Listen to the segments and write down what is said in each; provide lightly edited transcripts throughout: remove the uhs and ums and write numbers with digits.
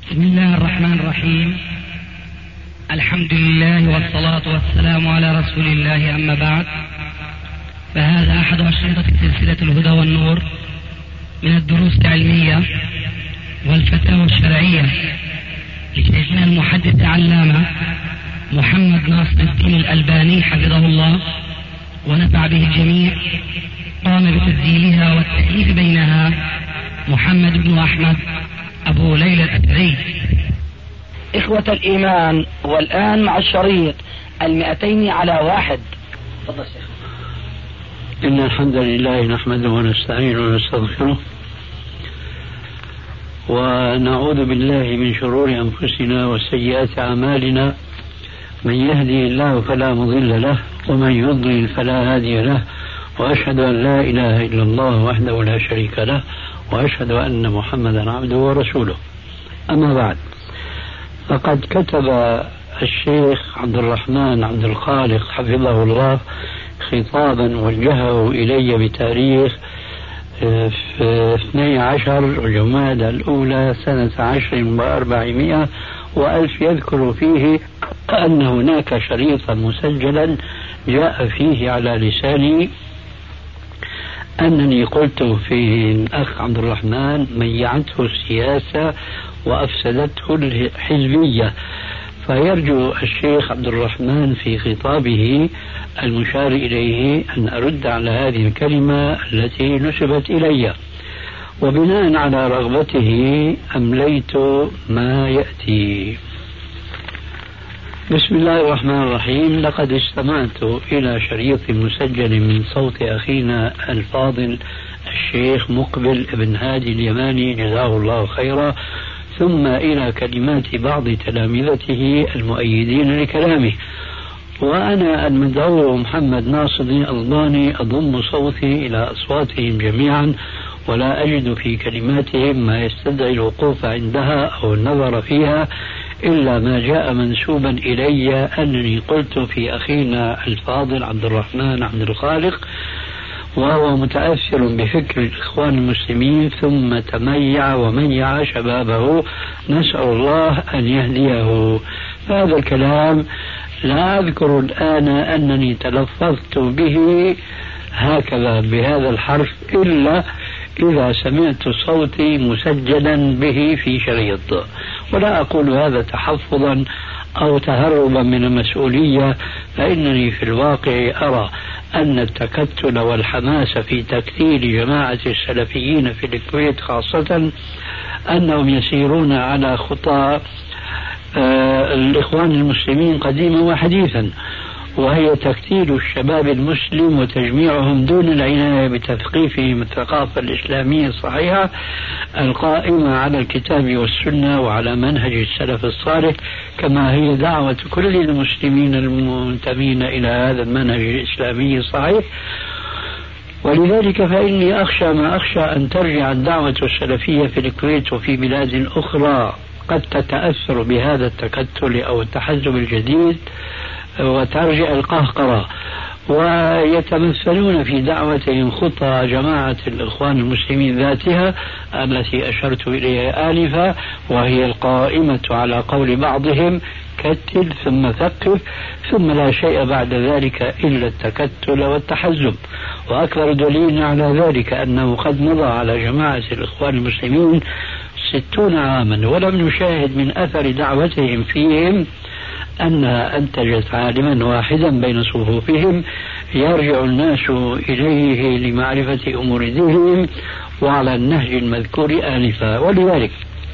بسم الله الرحمن الرحيم. الحمد لله والصلاة والسلام على رسول الله، أما بعد، فهذا أحد أشرطة سلسلة الهدى والنور من الدروس العلمية والفتاوى الشرعية لشيخنا المحدث العلامة محمد ناصر الدين الألباني حفظه الله ونفع به الجميع. قام بتسجيلها والتأليف بينها محمد بن أحمد أبو ليلى الأثري. إخوة الإيمان، والآن مع الشريط 200 على 1. تفضل شيخ. إن الحمد لله نحمده ونستعينه ونستغفره ونعوذ بالله من شرور أنفسنا وسيئات أعمالنا. من يهدي الله فلا مضل له ومن يضلل فلا هادي له، وأشهد أن لا إله إلا الله وحده لا شريك له، وأشهد أن محمدا عبده ورسوله. أما بعد، فقد كتب الشيخ عبد الرحمن عبد الخالق حفظه الله خطابا وجهه إلي بتاريخ 12 جمادى الأولى سنة 10 و400 يذكر فيه أن هناك شريطا مسجلا جاء فيه على لساني أنني قلت في الأخ عبد الرحمن ميعته السياسة وأفسدته الحزبية، فيرجو الشيخ عبد الرحمن في خطابه المشار إليه أن أرد على هذه الكلمة التي نسبت إلي، وبناء على رغبته أمليت ما يأتي. بسم الله الرحمن الرحيم. لقد استمعت إلى شريط مسجل من صوت أخينا الفاضل الشيخ مقبل بن هادي اليماني جزاه الله خيرا، ثم إلى كلمات بعض تلامذته المؤيدين لكلامه، وأنا المدعو محمد ناصر الألباني أضم صوتي إلى أصواتهم جميعا، ولا أجد في كلماتهم ما يستدعي الوقوف عندها أو النظر فيها إلا ما جاء منسوبا إلي أنني قلت في أخينا الفاضل عبد الرحمن عبد الخالق، وهو متأثر بفكر الإخوان المسلمين ثم تميع وميع شبابه، نسأل الله أن يهديه. هذا الكلام لا أذكر الآن أنني تلفظت به هكذا بهذا الحرف إلا إذا سمعت صوتي مسجلا به في شريط، ولا أقول هذا تحفظا أو تهربا من المسؤولية، فإنني في الواقع أرى أن التكتل والحماس في تكتيل جماعة السلفيين في الكويت خاصة أنهم يسيرون على خطى الإخوان المسلمين قديما وحديثا، وهي تكتيل الشباب المسلم وتجميعهم دون العناية بتثقيفهم الثقافة الإسلامية الصحيحة القائمة على الكتاب والسنة وعلى منهج السلف الصالح، كما هي دعوة كل المسلمين المنتمين إلى هذا المنهج الإسلامي الصحيح. ولذلك فإني أخشى ما أخشى أن ترجع الدعوة السلفية في الكويت وفي بلاد أخرى قد تتأثر بهذا التكتل أو التحزب الجديد وترجع القهقرة، ويتمثلون في دعوتهم خطى جماعة الإخوان المسلمين ذاتها التي أشرت إليها آنفا، وهي القائمة على قول بعضهم كتل ثم ثقف ثم لا شيء بعد ذلك إلا التكتل والتحزب. وأكبر دليل على ذلك أنه قد مضى على جماعة الإخوان المسلمين 60 عاما ولم نشاهد من أثر دعوتهم فيهم أنها أنتجت عالما واحدا بين صفوفهم يرجع الناس إليه لمعرفة أمور دينهم وعلى النهج المذكور آنفا. ولذلك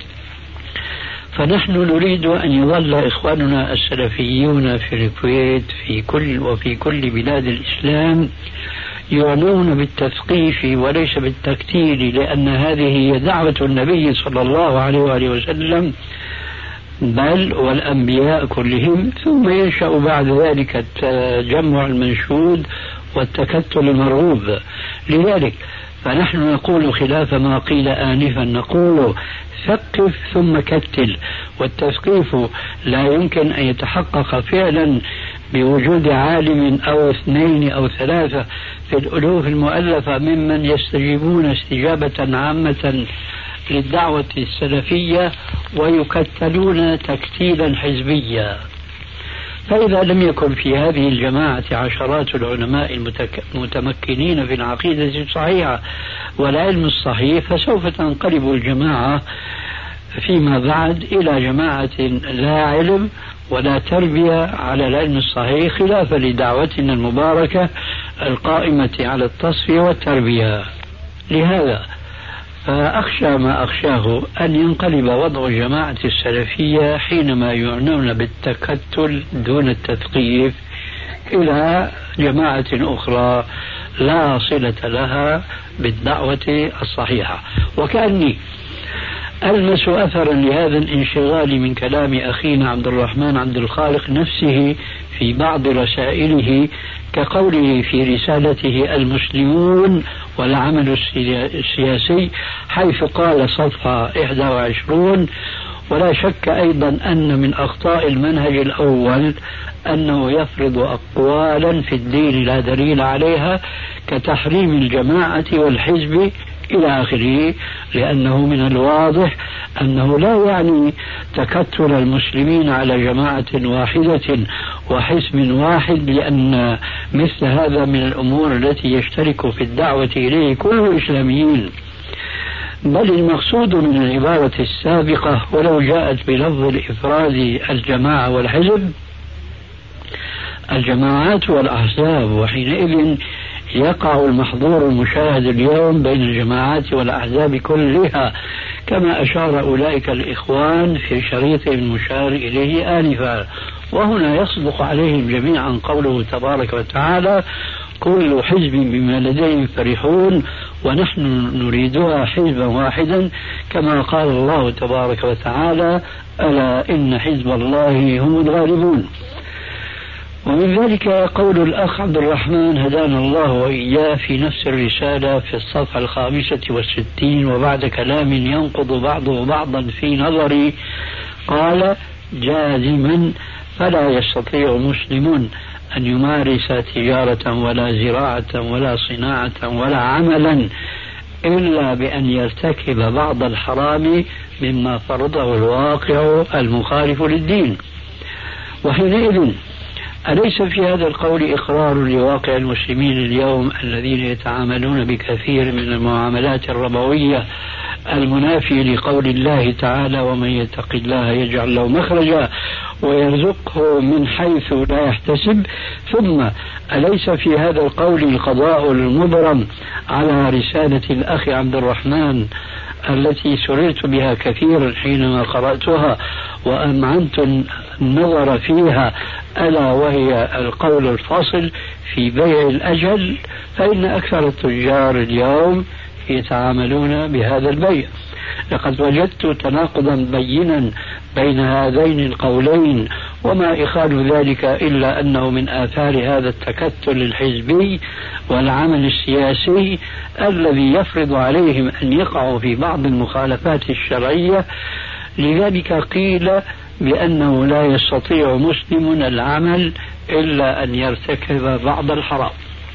فنحن نريد أن يظل إخواننا السلفيون في الكويت وفي كل بلاد الإسلام يعنون بالتثقيف وليس بالتكتيل، لأن هذه هي دعوة النبي صلى الله عليه وآله وسلم بل والأنبياء كلهم، ثم ينشأ بعد ذلك التجمع المنشود والتكتل المرغوب. لذلك فنحن نقول خلاف ما قيل آنفا، نقول ثقف ثم كتل، والتثقيف لا يمكن أن يتحقق فعلا بوجود عالم أو 2 أو 3 في الألوف المؤلفة ممن يستجيبون استجابة عامة للدعوة السلفية ويكتلون تكتيلا حزبيا. فإذا لم يكن في هذه الجماعة عشرات العلماء المتمكنين في العقيدة الصحيحة والعلم الصحيح، فسوف تنقلب الجماعة فيما بعد إلى جماعة لا علم ولا تربية على العلم الصحيح، خلافا لدعوتنا المباركة القائمة على التصفية والتربية. لهذا فأخشى ما أخشاه أن ينقلب وضع الجماعة السلفية حينما يعنون بالتكتل دون التثقيف إلى جماعة أخرى لا صلة لها بالدعوة الصحيحة. وكأني ألمس أثرا لهذا الانشغال من كلام أخينا عبد الرحمن عبد الخالق نفسه في بعض رسائله، كقوله في رسالته المسلمون والعمل السياسي، حيث قال صفحة 21: ولا شك أيضا أن من أخطاء المنهج الأول أنه يفرض أقوالا في الدين لا دليل عليها كتحريم الجماعة والحزب إلى آخره، لأنه من الواضح أنه لا يعني تكتل المسلمين على جماعة واحدة وحزب واحد، لأن مثل هذا من الأمور التي يشترك في الدعوة إليه كل الإسلاميين. بل المقصود من العبارة السابقة ولو جاءت بلفظ الإفراد الجماعة والحزب الجماعات والأحزاب، وحينئذ يقع المحظور المشاهد اليوم بين الجماعات والأحزاب كلها، كما أشار أولئك الإخوان في شريط المشار إليه آنفا. وهنا يصدق عليهم جميعا قوله تبارك وتعالى: كل حزب بما لديهم فرحون ونحن نريدها حزبا واحدا، كما قال الله تبارك وتعالى: ألا إن حزب الله هم الغالبون. ومن ذلك قول الأخ عبد الرحمن هدانا الله وإياه في نفس الرسالة في الصفحة 65، وبعد كلام ينقض بعضه بعضا في نظري، قال جازما: فلا يستطيع مسلم أن يمارس تجارة ولا زراعة ولا صناعة ولا عملا إلا بأن يرتكب بعض الحرام مما فرضه الواقع المخالف للدين. وحينئذ أليس في هذا القول إقرار لواقع المسلمين اليوم الذين يتعاملون بكثير من المعاملات الربوية المنافي لقول الله تعالى: ومن يتق الله يجعل له مخرجا ويرزقه من حيث لا يحتسب؟ ثم أليس في هذا القول القضاء المبرم على رسالة الأخ عبد الرحمن التي سررت بها كثيرا حينما قرأتها وأمعنت النظر فيها، ألا وهي القول الفاصل في بيع الأجل؟ فإن أكثر التجار اليوم يتعاملون بهذا البيع. لقد وجدت تناقضا بينا بين هذين القولين، وما إخال ذلك إلا أنه من آثار هذا التكتل الحزبي والعمل السياسي الذي يفرض عليهم أن يقعوا في بعض المخالفات الشرعية. لذلك قيل بأنه لا يستطيع مسلم العمل إلا أن يرتكب بعض الحرام.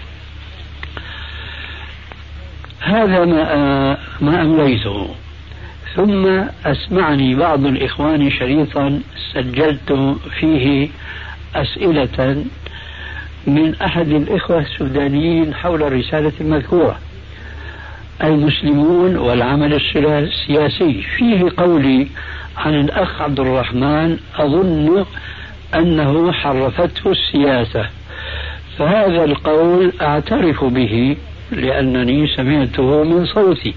هذا ما أمليته. ثم أسمعني بعض الإخوان شريطا سجلت فيه أسئلة من أحد الإخوة السودانيين حول الرسالة المذكورة: المسلمون والعمل السياسي. فيه قولي عن الأخ عبد الرحمن أظن أنه حرفته السياسة، فهذا القول أعترف به لأنني سمعته من صوتي،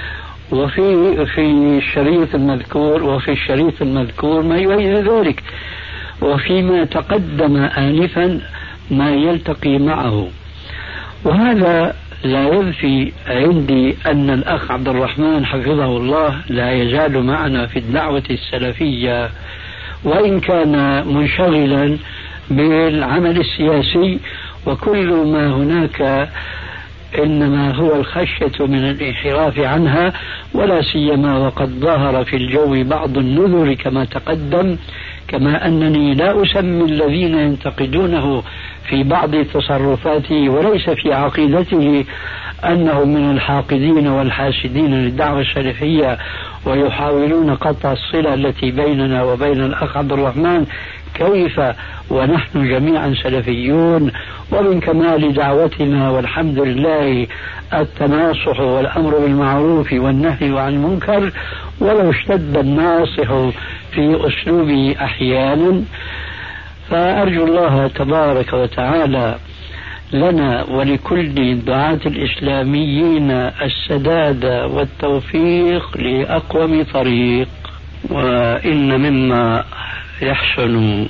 وفي الشريط المذكور ما يؤيد ذلك، وفيما تقدم آنفا ما يلتقي معه. وهذا لا ينفي عندي أن الأخ عبد الرحمن حفظه الله لا يزال معنا في الدعوة السلفية، وإن كان منشغلا بالعمل السياسي، وكل ما هناك إنما هو الخشية من الانحراف عنها، ولا سيما وقد ظهر في الجو بعض النذر كما تقدم. كما أنني لا أسمي الذين ينتقدونه في بعض تصرفاته وليس في عقيدته أنه من الحاقدين والحاسدين للدعوة السلفية ويحاولون قطع الصلة التي بيننا وبين الأخ عبد الرحمن، كيف ونحن جميعا سلفيون؟ ومن كمال دعوتنا والحمد لله التناصح والأمر بالمعروف والنهي عن المنكر، ولو اشتد الناصح في أسلوبه أحيانا. فأرجو الله تبارك وتعالى لنا ولكل الدعاة الإسلاميين السداد والتوفيق لأقوم طريق. وإن مما يحسن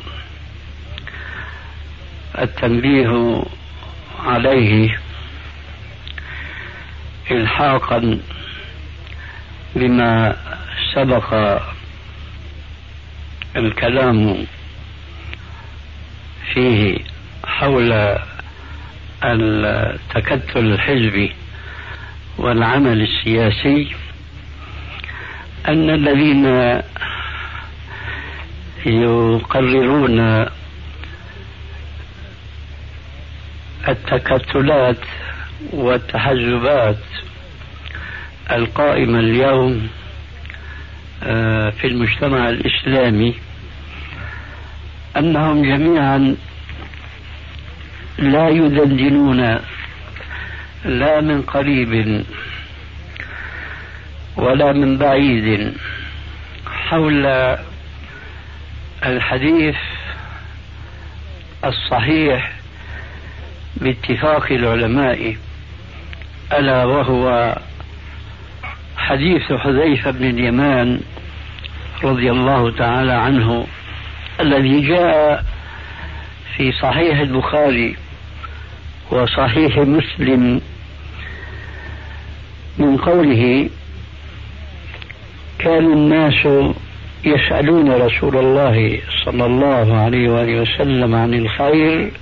التنبيه عليه إلحاقا بما سبق الكلام فيه حول التكتل الحزبي والعمل السياسي، أن الذين يقررون التكتلات والتحزبات القائمة اليوم في المجتمع الإسلامي أنهم جميعا لا يدندنون لا من قريب ولا من بعيد حول الحديث الصحيح باتفاق العلماء، ألا وهو حديث حذيفة بن اليمان رضي الله تعالى عنه الذي جاء في صحيح البخاري وصحيح مسلم من قوله: كان الناس يسألون رسول الله صلى الله عليه وآله وسلم عن الخير،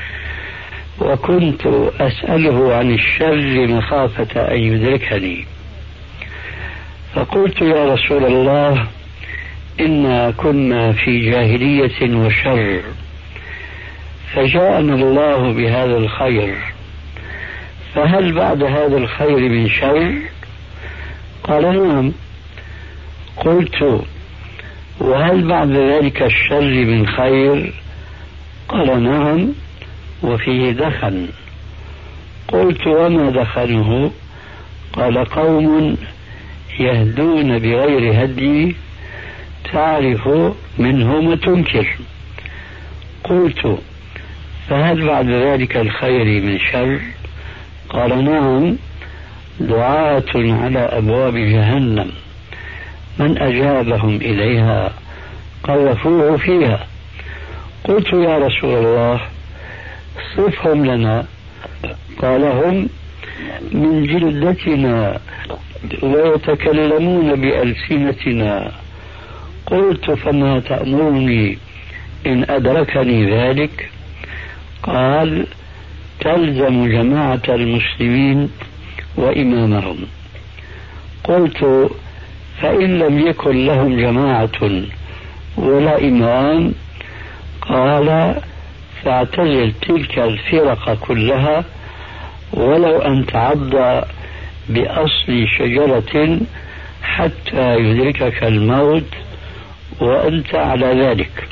وكنت أسأله عن الشر مخافة أن يدركني، فقلت: يا رسول الله، إنا كنا في جاهلية وشر، فجاءنا الله بهذا الخير، فهل بعد هذا الخير من شر؟ قال: نعم. قلت: وهل بعد ذلك الشر من خير؟ قال: نعم، وفيه دخن. قلت: وما دخنه؟ قال: قوم يهدون بغير هدي تعرف منهم وتنكر. قلت: فهل بعد ذلك الخير من شر؟ قال: نعم، دعاة على أبواب جهنم، من أجابهم إليها قذفوه فيها. قلت: يا رسول الله، صفهم لنا. قال: هم من جلدتنا ويتكلمون بألسنتنا. قلت: فما تأمرني إن أدركني ذلك؟ قال: تلزم جماعة المسلمين وإمامهم. قلت: فإن لم يكن لهم جماعة ولا إمام؟ قال: فاعتزل تلك الفرق كلها ولو أن تعض بأصل شجرة حتى يدركك الموت وأنت على ذلك.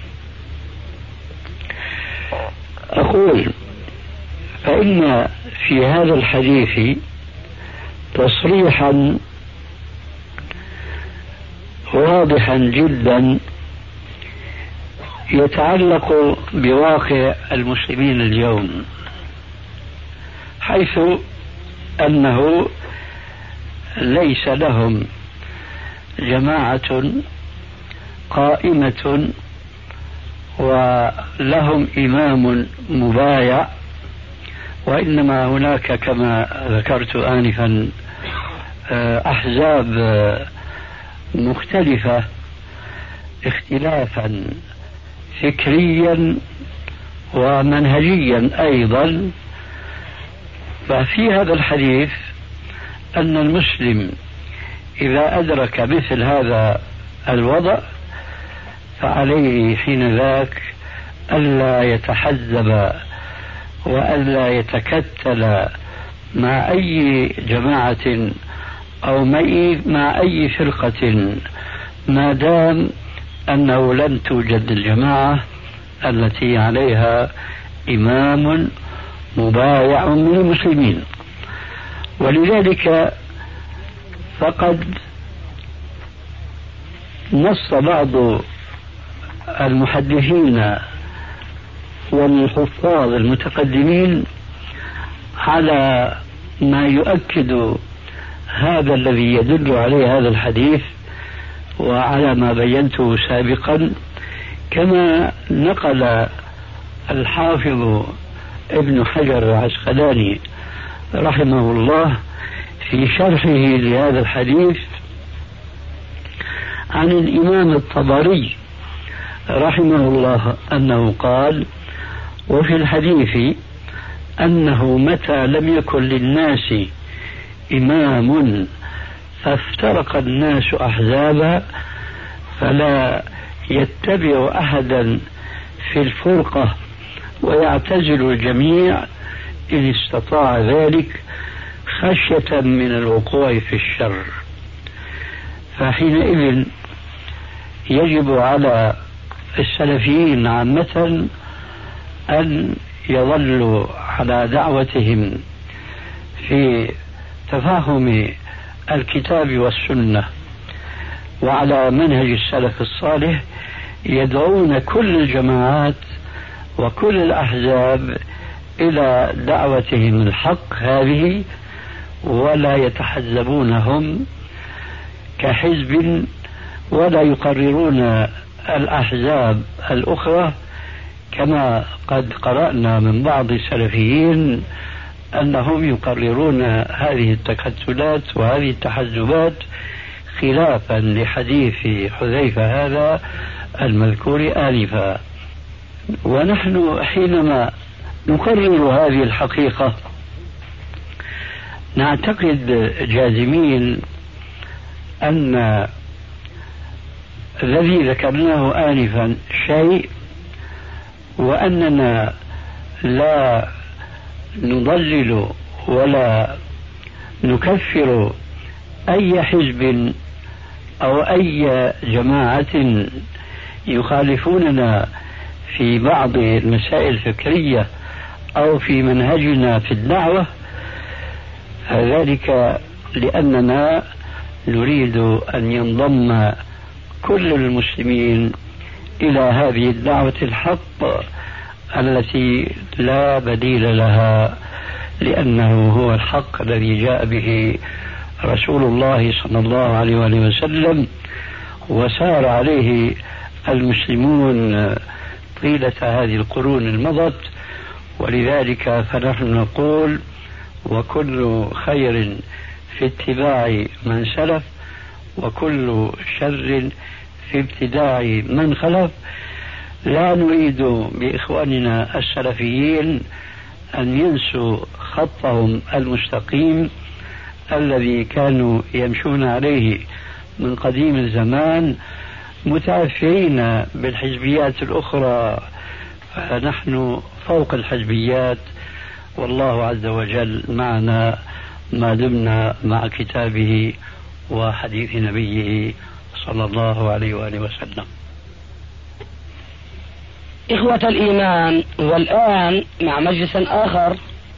أقول: فإن في هذا الحديث تصريحا واضحا جدا يتعلق بواقع المسلمين اليوم، حيث أنه ليس لهم جماعة قائمة ولهم إمام مبايع، وإنما هناك كما ذكرت آنفا أحزاب مختلفة اختلافا فكريا ومنهجيا أيضا. ففي هذا الحديث أن المسلم إذا أدرك مثل هذا الوضع فعليه حين ذاك ألا يتحزب وألا يتكتل مع أي جماعة أو مع أي فرقة ما دام أنه لم توجد الجماعة التي عليها إمام مبايع من المسلمين. ولذلك فقد نص بعض المحدثين والحفاظ المتقدمين على ما يؤكد هذا الذي يدل عليه هذا الحديث وعلى ما بينته سابقا، كما نقل الحافظ ابن حجر العسقلاني رحمه الله في شرحه لهذا الحديث عن الإمام الطبري رحمه الله أنه قال: وفي الحديث أنه متى لم يكن للناس إمام فافترق الناس أحزابا فلا يتبع أحدا في الفرقة ويعتزل الجميع إن استطاع ذلك خشية من الوقوع في الشر. فحينئذ يجب على السلفيين عامة أن يظلوا على دعوتهم في تفاهم الكتاب والسنة وعلى منهج السلف الصالح، يدعون كل الجماعات وكل الأحزاب إلى دعوتهم الحق هذه، ولا يتحزبونهم كحزب ولا يقررون الأحزاب الأخرى، كما قد قرأنا من بعض السلفيين أنهم يقررون هذه التكتلات وهذه التحزبات خلافا لحديث حذيفة هذا المذكور آنفا. ونحن حينما نقرر هذه الحقيقة نعتقد جازمين أن الذي ذكرناه آنفا شيء، وأننا لا نضلل ولا نكفر أي حزب أو أي جماعة يخالفوننا في بعض المسائل الفكرية أو في منهجنا في الدعوة، ذلك لأننا نريد أن ينضم كل المسلمين إلى هذه الدعوة الحق التي لا بديل لها، لأنه هو الحق الذي جاء به رسول الله صلى الله عليه وآله وسلم وسار عليه المسلمون طيلة هذه القرون المضت. ولذلك فنحن نقول: وكل خير في اتباع من سلف وكل شر في ابتداع من خلف. لا نريد بإخواننا السلفيين أن ينسوا خطهم المستقيم الذي كانوا يمشون عليه من قديم الزمان، متأثرين بالحزبيات الأخرى. فنحن فوق الحزبيات، والله عز وجل معنا ما دمنا مع كتابه وحديث نبيه صلى الله عليه وآله وسلم. إخوة الإيمان، والآن مع مجلس آخر.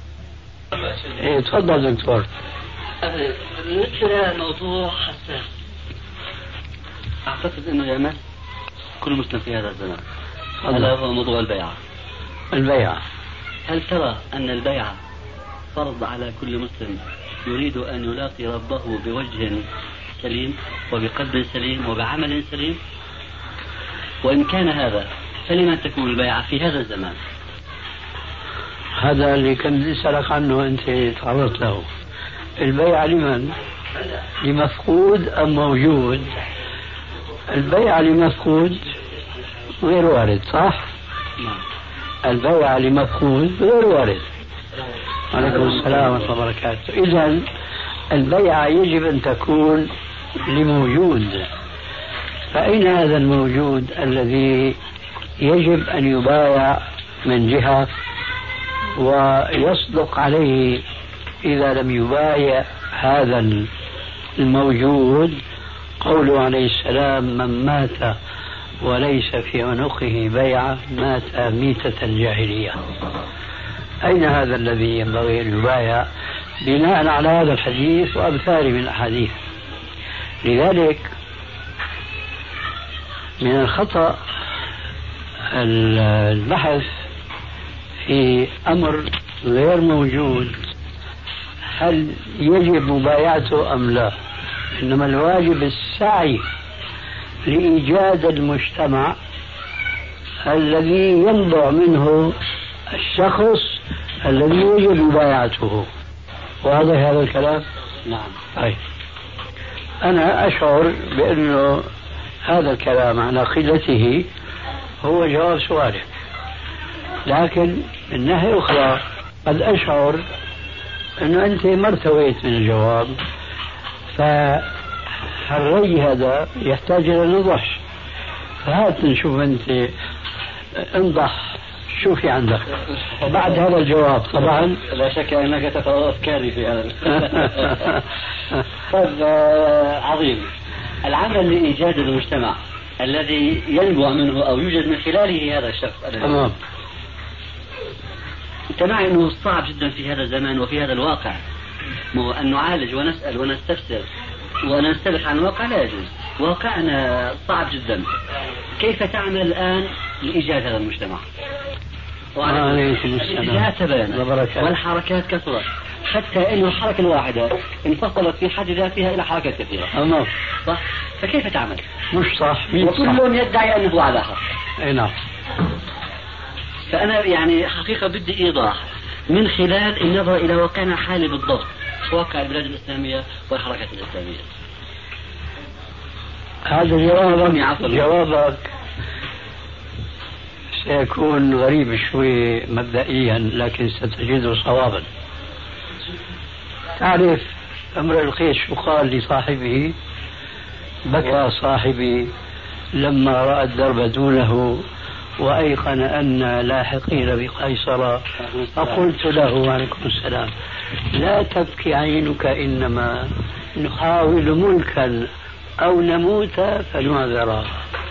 تفضل دكتور. بالنسبة لموضوع حساس، أعتقد أنه يعمل كل مسلم في هذا الزمان. هذا هو موضوع البيعة. هل ترى أن البيعة فرض على كل مسلم يريد أن يلاقي ربه بوجه سليم وبقلب سليم وبعمل سليم؟ وإن كان هذا فلما تكون البيعة في هذا الزمان؟ هذا اللي كنت أسألك عنه أنت تعرضت له. البيعة لمن؟ لمفقود أم موجود؟ البيعة لمفقود غير وارد، صح؟ البيعة لمفقود غير وارد. عليكم السلام ورحمة الله وبركاته. إذن البيعة يجب أن تكون لموجود. فأين هذا الموجود الذي يجب أن يبايع من جهة ويصدق عليه إذا لم يبايع هذا الموجود قوله عليه السلام: من مات وليس في عنقه بيعة مات ميتة الجاهلية. أين هذا الذي ينبغي أن يبايع بناء على هذا الحديث وأمثاله من الأحاديث؟ لذلك من الخطأ البحث في أمر غير موجود هل يجب مبايعته أم لا، إنما الواجب السعي لإيجاد المجتمع الذي ينبع منه الشخص الذي يجب مبايعته. واضح هذا الكلام؟ نعم. طيب، أنا أشعر بأنه هذا الكلام على قلته هو جواب سؤالك، لكن من ناحية أخرى قد أشعر أنه أنت ما ارتويت من الجواب، فالري هذا يحتاج إلى نضح. فهات نشوف أنت انضح شو في عندك بعد هذا الجواب. طبعا لا شك أنك تقرأ أفكاري في هذا. طيب، عظيم. العمل لإيجاد المجتمع الذي ينبع منه أو يوجد من خلاله هذا الشخص. تمام. أنت معي أنه صعب جدا في هذا الزمان وفي هذا الواقع أن نعالج ونسأل ونستفسر ونستبح عن الواقع، لا يجوز. واقعنا صعب جدا. كيف تعمل الآن لإيجاد هذا المجتمع؟ الاتجاهات تباينت والحركات كثرت، حتى أن الحركة الواحدة انفصلت في حد ذاتها إلى حركات كثيرة. صح؟ فكيف تعمل؟ مش صح. وكل يدعي أنه على حق. أي نعم. فأنا يعني حقيقة بدي إيضاح من خلال النظر إلى واقعنا الحالي بالضبط، واقع البلاد الإسلامية والحركات الإسلامية. هذا جوابك سيكون غريب شوي مبدئيا، لكن ستجده صوابا. تعرف امرئ القيس شو قال لصاحبه؟ بكى صاحبي لما رأى الدرب دونه وأيقن أن لاحقين بقيصر، فقلت له عليكم السلام: لا تبكي عينك، إنما نحاول ملكا أو نموت فنعذرا.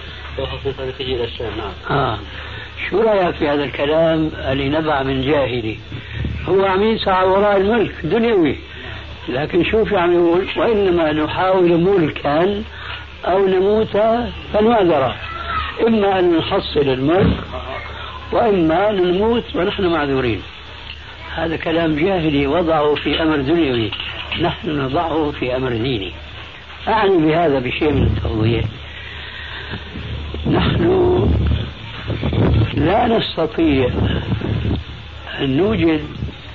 شو رأيك في هذا الكلام اللي نبع من جاهلي؟ هو عم يسعى وراء الملك دنيوي، لكن شوف عم يقول: وإنما نحاول ملكا أو نموت فنعذرا، إما أن نحصل الملك وإما أن نموت ونحن معذورين. هذا كلام جاهلي وضعه في أمر دنيوي، نحن نضعه في أمر ديني. أعني بهذا بشيء من التوضيح. نحن لا نستطيع أن نوجد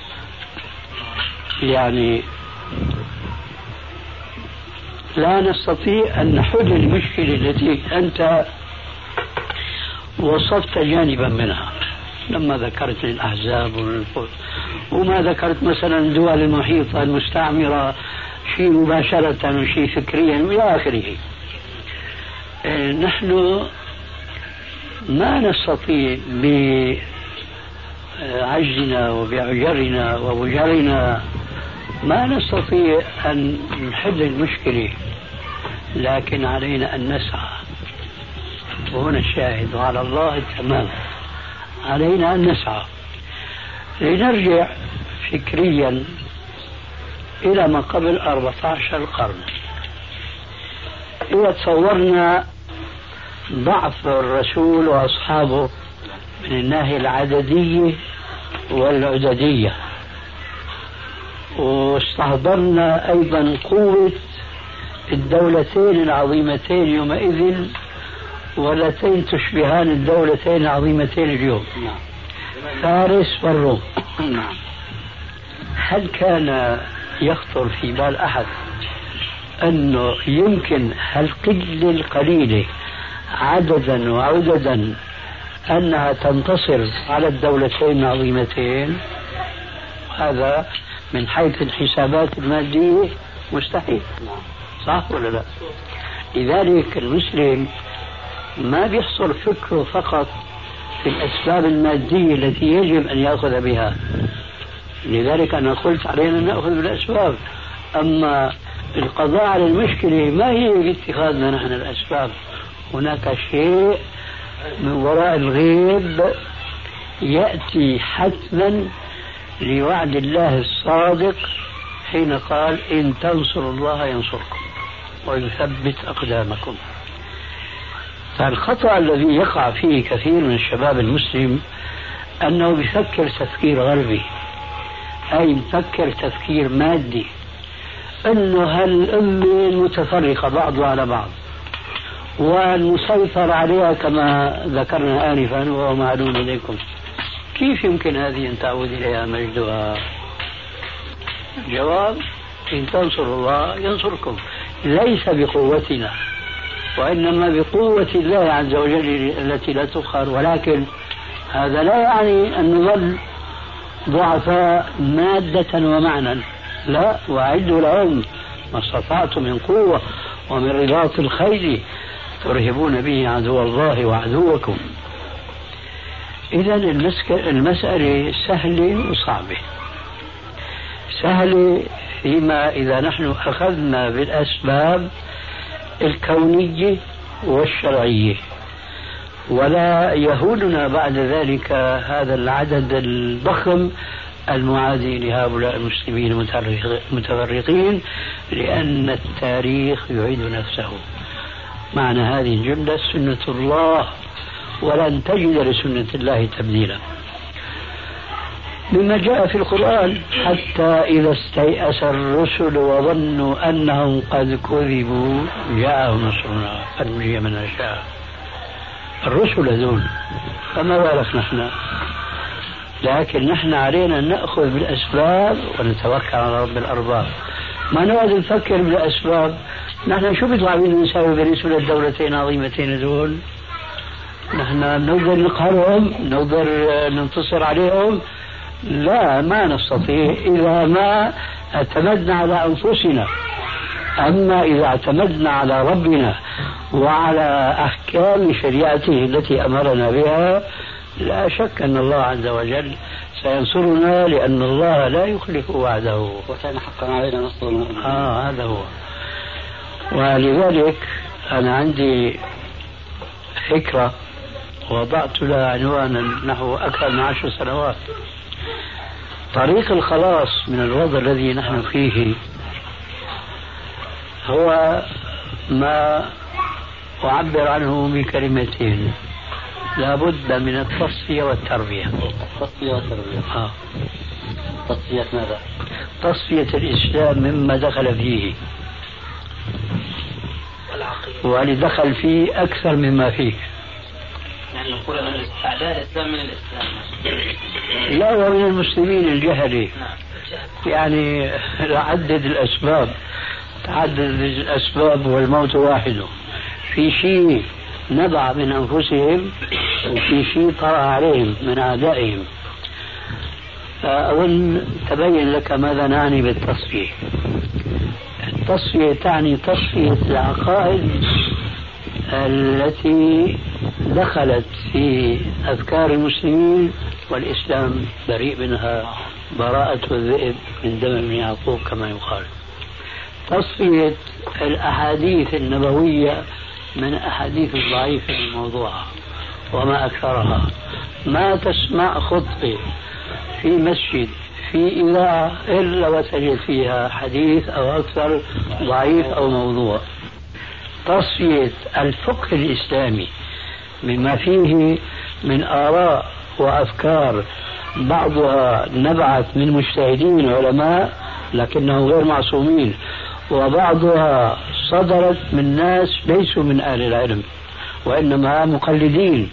لا نستطيع أن نحل المشكلة التي أنت وصفت جانبا منها لما ذكرت الأحزاب وما ذكرت مثلا الدول المحيطة المستعمرة، شيء مباشرة وشيء فكريا وإلى آخره. نحن ما نستطيع بعجزنا وبعجرنا وبجرنا ما نستطيع أن نحل المشكلة، لكن علينا أن نسعى. وهنا الشاهد، وعلى الله التمام. علينا أن نسعى. لنرجع فكريا إلى ما قبل 14 قرن. إذا تصورنا ضعف الرسول وأصحابه من الناحية العددية والعددية، واستحضرنا أيضا قوة الدولتين العظيمتين يومئذ واللتين تشبهان الدولتين العظيمتين اليوم، فارس والروم. هل كان يخطر في بال أحد أنه يمكن هالقلة القليلة عددا وعددا أنها تنتصر على الدولتين العظيمتين؟ هذا من حيث الحسابات المادية مستحيل، صح ولا لا؟ لذلك المسلم ما بيحصر فكره فقط في الأسباب المادية التي يجب أن يأخذ بها. لذلك أنا قلت علينا أن نأخذ بالأسباب. أما القضاء على المشكلة ما هي باتخاذنا نحن الأسباب، هناك شيء من وراء الغيب يأتي حتما لوعد الله الصادق حين قال إن تنصروا الله ينصركم ويثبت أقدامكم. فالخطأ الذي يقع فيه كثير من الشباب المسلم أنه بيفكر تفكير غربي، أي بيفكر تفكير مادي، أنه هالأمة متفرقة بعضها على بعض والمسيطر عليها كما ذكرنا آنفا وهو معلوم لديكم. كيف يمكن هذه أن تعود إليها مجدها؟ جواب: إن تنصروا الله ينصركم، ليس بقوتنا وإنما بقوة الله عز وجل التي لا تقهر. ولكن هذا لا يعني أن نظل ضعفاء مادة ومعنى، لا، وأعدوا لهم ما استطعتم من قوة ومن رباط الخيل ترهبون به عدو الله وعدوكم. إذا المسألة سهلة وصعبة. سهلة فيما إذا نحن أخذنا بالأسباب الكونية والشرعية، ولا يهولنا بعد ذلك هذا العدد الضخم المعادي لهؤلاء المسلمين المتفرقين، لأن التاريخ يعيد نفسه. معنى هذه الجملة: سنة الله ولن تجد لسنة الله تبديلا. مما جاء في القرآن: حتى إذا استيأس الرسل وظنوا أنهم قد كذبوا جاءهم نصرنا فنجي من نشاء. الرسل هذول، فما بالك نحن؟ لكن نحن علينا أن نأخذ بالأسباب ونتوكل على رب الأرباب، ما نقعد نفكر بالأسباب. نحن شو بيطلع بينا نساوي بالنسبة للدولتين العظيمتين دول؟ نحن نقدر نقهرهم، نقدر ننتصر عليهم؟ لا، ما نستطيع إذا ما اعتمدنا على أنفسنا. أما إذا اعتمدنا على ربنا وعلى أحكام شريعته التي أمرنا بها، لا شك أن الله عز وجل سينصرنا، لأن الله لا يخلف وعده وكان حقا علينا نصر المؤمنين. هذا هو. ولذلك أنا عندي فكرة وضعت لها عنوانا نحو أكثر من 10 سنوات: طريق الخلاص من الوضع الذي نحن فيه هو ما أعبر عنه بكلمتين: لابد من التصفية والتربية. التصفية والتربية. تصفية ماذا؟ تصفية الإسلام مما دخل فيه، ولدخل فيه أكثر مما فيه. يعني نقول من أعداء الإسلام من الإسلام، لا، ومن المسلمين الجهلي. يعني عدد الأسباب، تعدد الأسباب والموت واحد. في شيء نبع من أنفسهم وفي شيء طرأ عليهم من أعدائهم. فأظن تبين لك ماذا نعني بالتصفية. التصفية تعني تصفية العقائد التي دخلت في أفكار المسلمين، والإسلام بريء منها براءة الذئب من دم ابن يعقوب كما يقال. تصفية الأحاديث النبوية من أحاديث ضعيفة الموضوعة وما أكثرها. ما تسمع خطبة في مسجد في إذاعة إلا وتجد فيها حديث أو أكثر ضعيف أو موضوع. تصفية الفقه الإسلامي مما فيه من آراء وأفكار بعضها نبعت من مجتهدين علماء لكنهم غير معصومين، وبعضها صدرت من ناس ليسوا من أهل العلم وإنما مقلدين.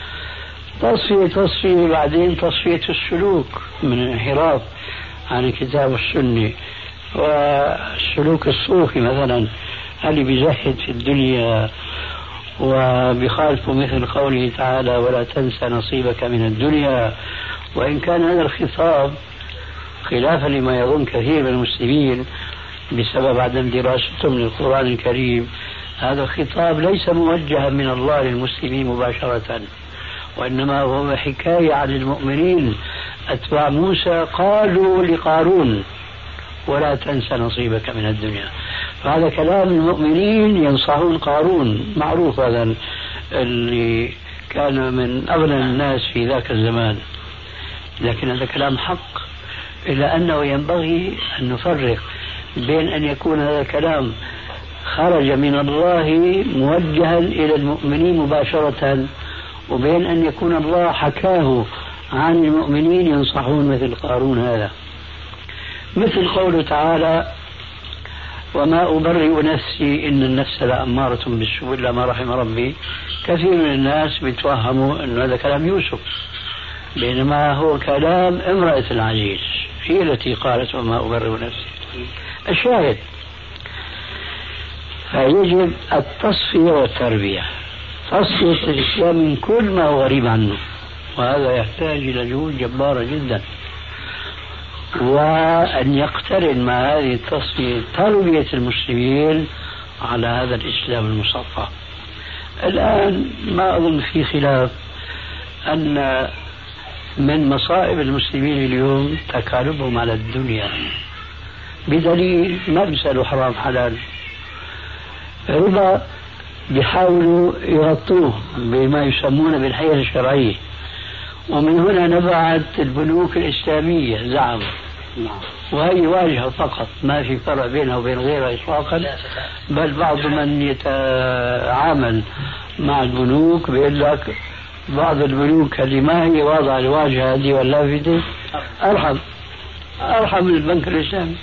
تصفية بعدين تصفية السلوك من الانحراف عن الكتاب والسنة، والسلوك الصوفي مثلا اللي بيزهد في الدنيا وبخالف مثل قوله تعالى: ولا تنسى نصيبك من الدنيا. وإن كان هذا الخطاب خلافا لما يظن كثير من المسلمين بسبب عدم دراستهم للقرآن الكريم، هذا الخطاب ليس موجها من الله للمسلمين مباشرة، وإنما هو حكاية عن المؤمنين أتباع موسى قالوا لقارون ولا تنسى نصيبك من الدنيا. فهذا كلام المؤمنين ينصحون قارون، معروف هذا اللي كان من أغنى الناس في ذاك الزمان، لكن هذا كلام حق، إلا أنه ينبغي أن نفرق بين أن يكون هذا الكلام خرج من الله موجها إلى المؤمنين مباشرة، وبين أن يكون الله حكاه عن المؤمنين ينصحون مثل قارون هذا. مثل قوله تعالى وما أبرئ نفسي إن النفس لأمارة بالسوء إلا ما رحم ربي. كثير من الناس بيتوهموا أن هذا كلام يوسف، بينما هو كلام امرأة العزيز، هي التي قالت وما أبرئ نفسي. الشاهد فيجب التصفية والتربية، تصفية الإسلام من كل ما هو غريب عنه، وهذا يحتاج إلى جهود جبارة جدا، وأن يقترن مع هذه التصفية تربية المسلمين على هذا الإسلام المصفى. الآن ما أظن في خلاف أن من مصائب المسلمين اليوم تكالبهم على الدنيا، بدليل ما بيسألوا حرام حلال، ربا بيحاولوا يغطوه بما يسمونه بالحيل الشرعية، ومن هنا نبعت البنوك الإسلامية زعموا، وهي واجهة فقط، ما في فرق بينها وبين غيرها إطلاقا، بل بعض من يتعامل مع البنوك بيقول لك بعض البنوك اللي ما هي واضعة الواجهة هذه واللافتة أرحم من البنك الإسلامي.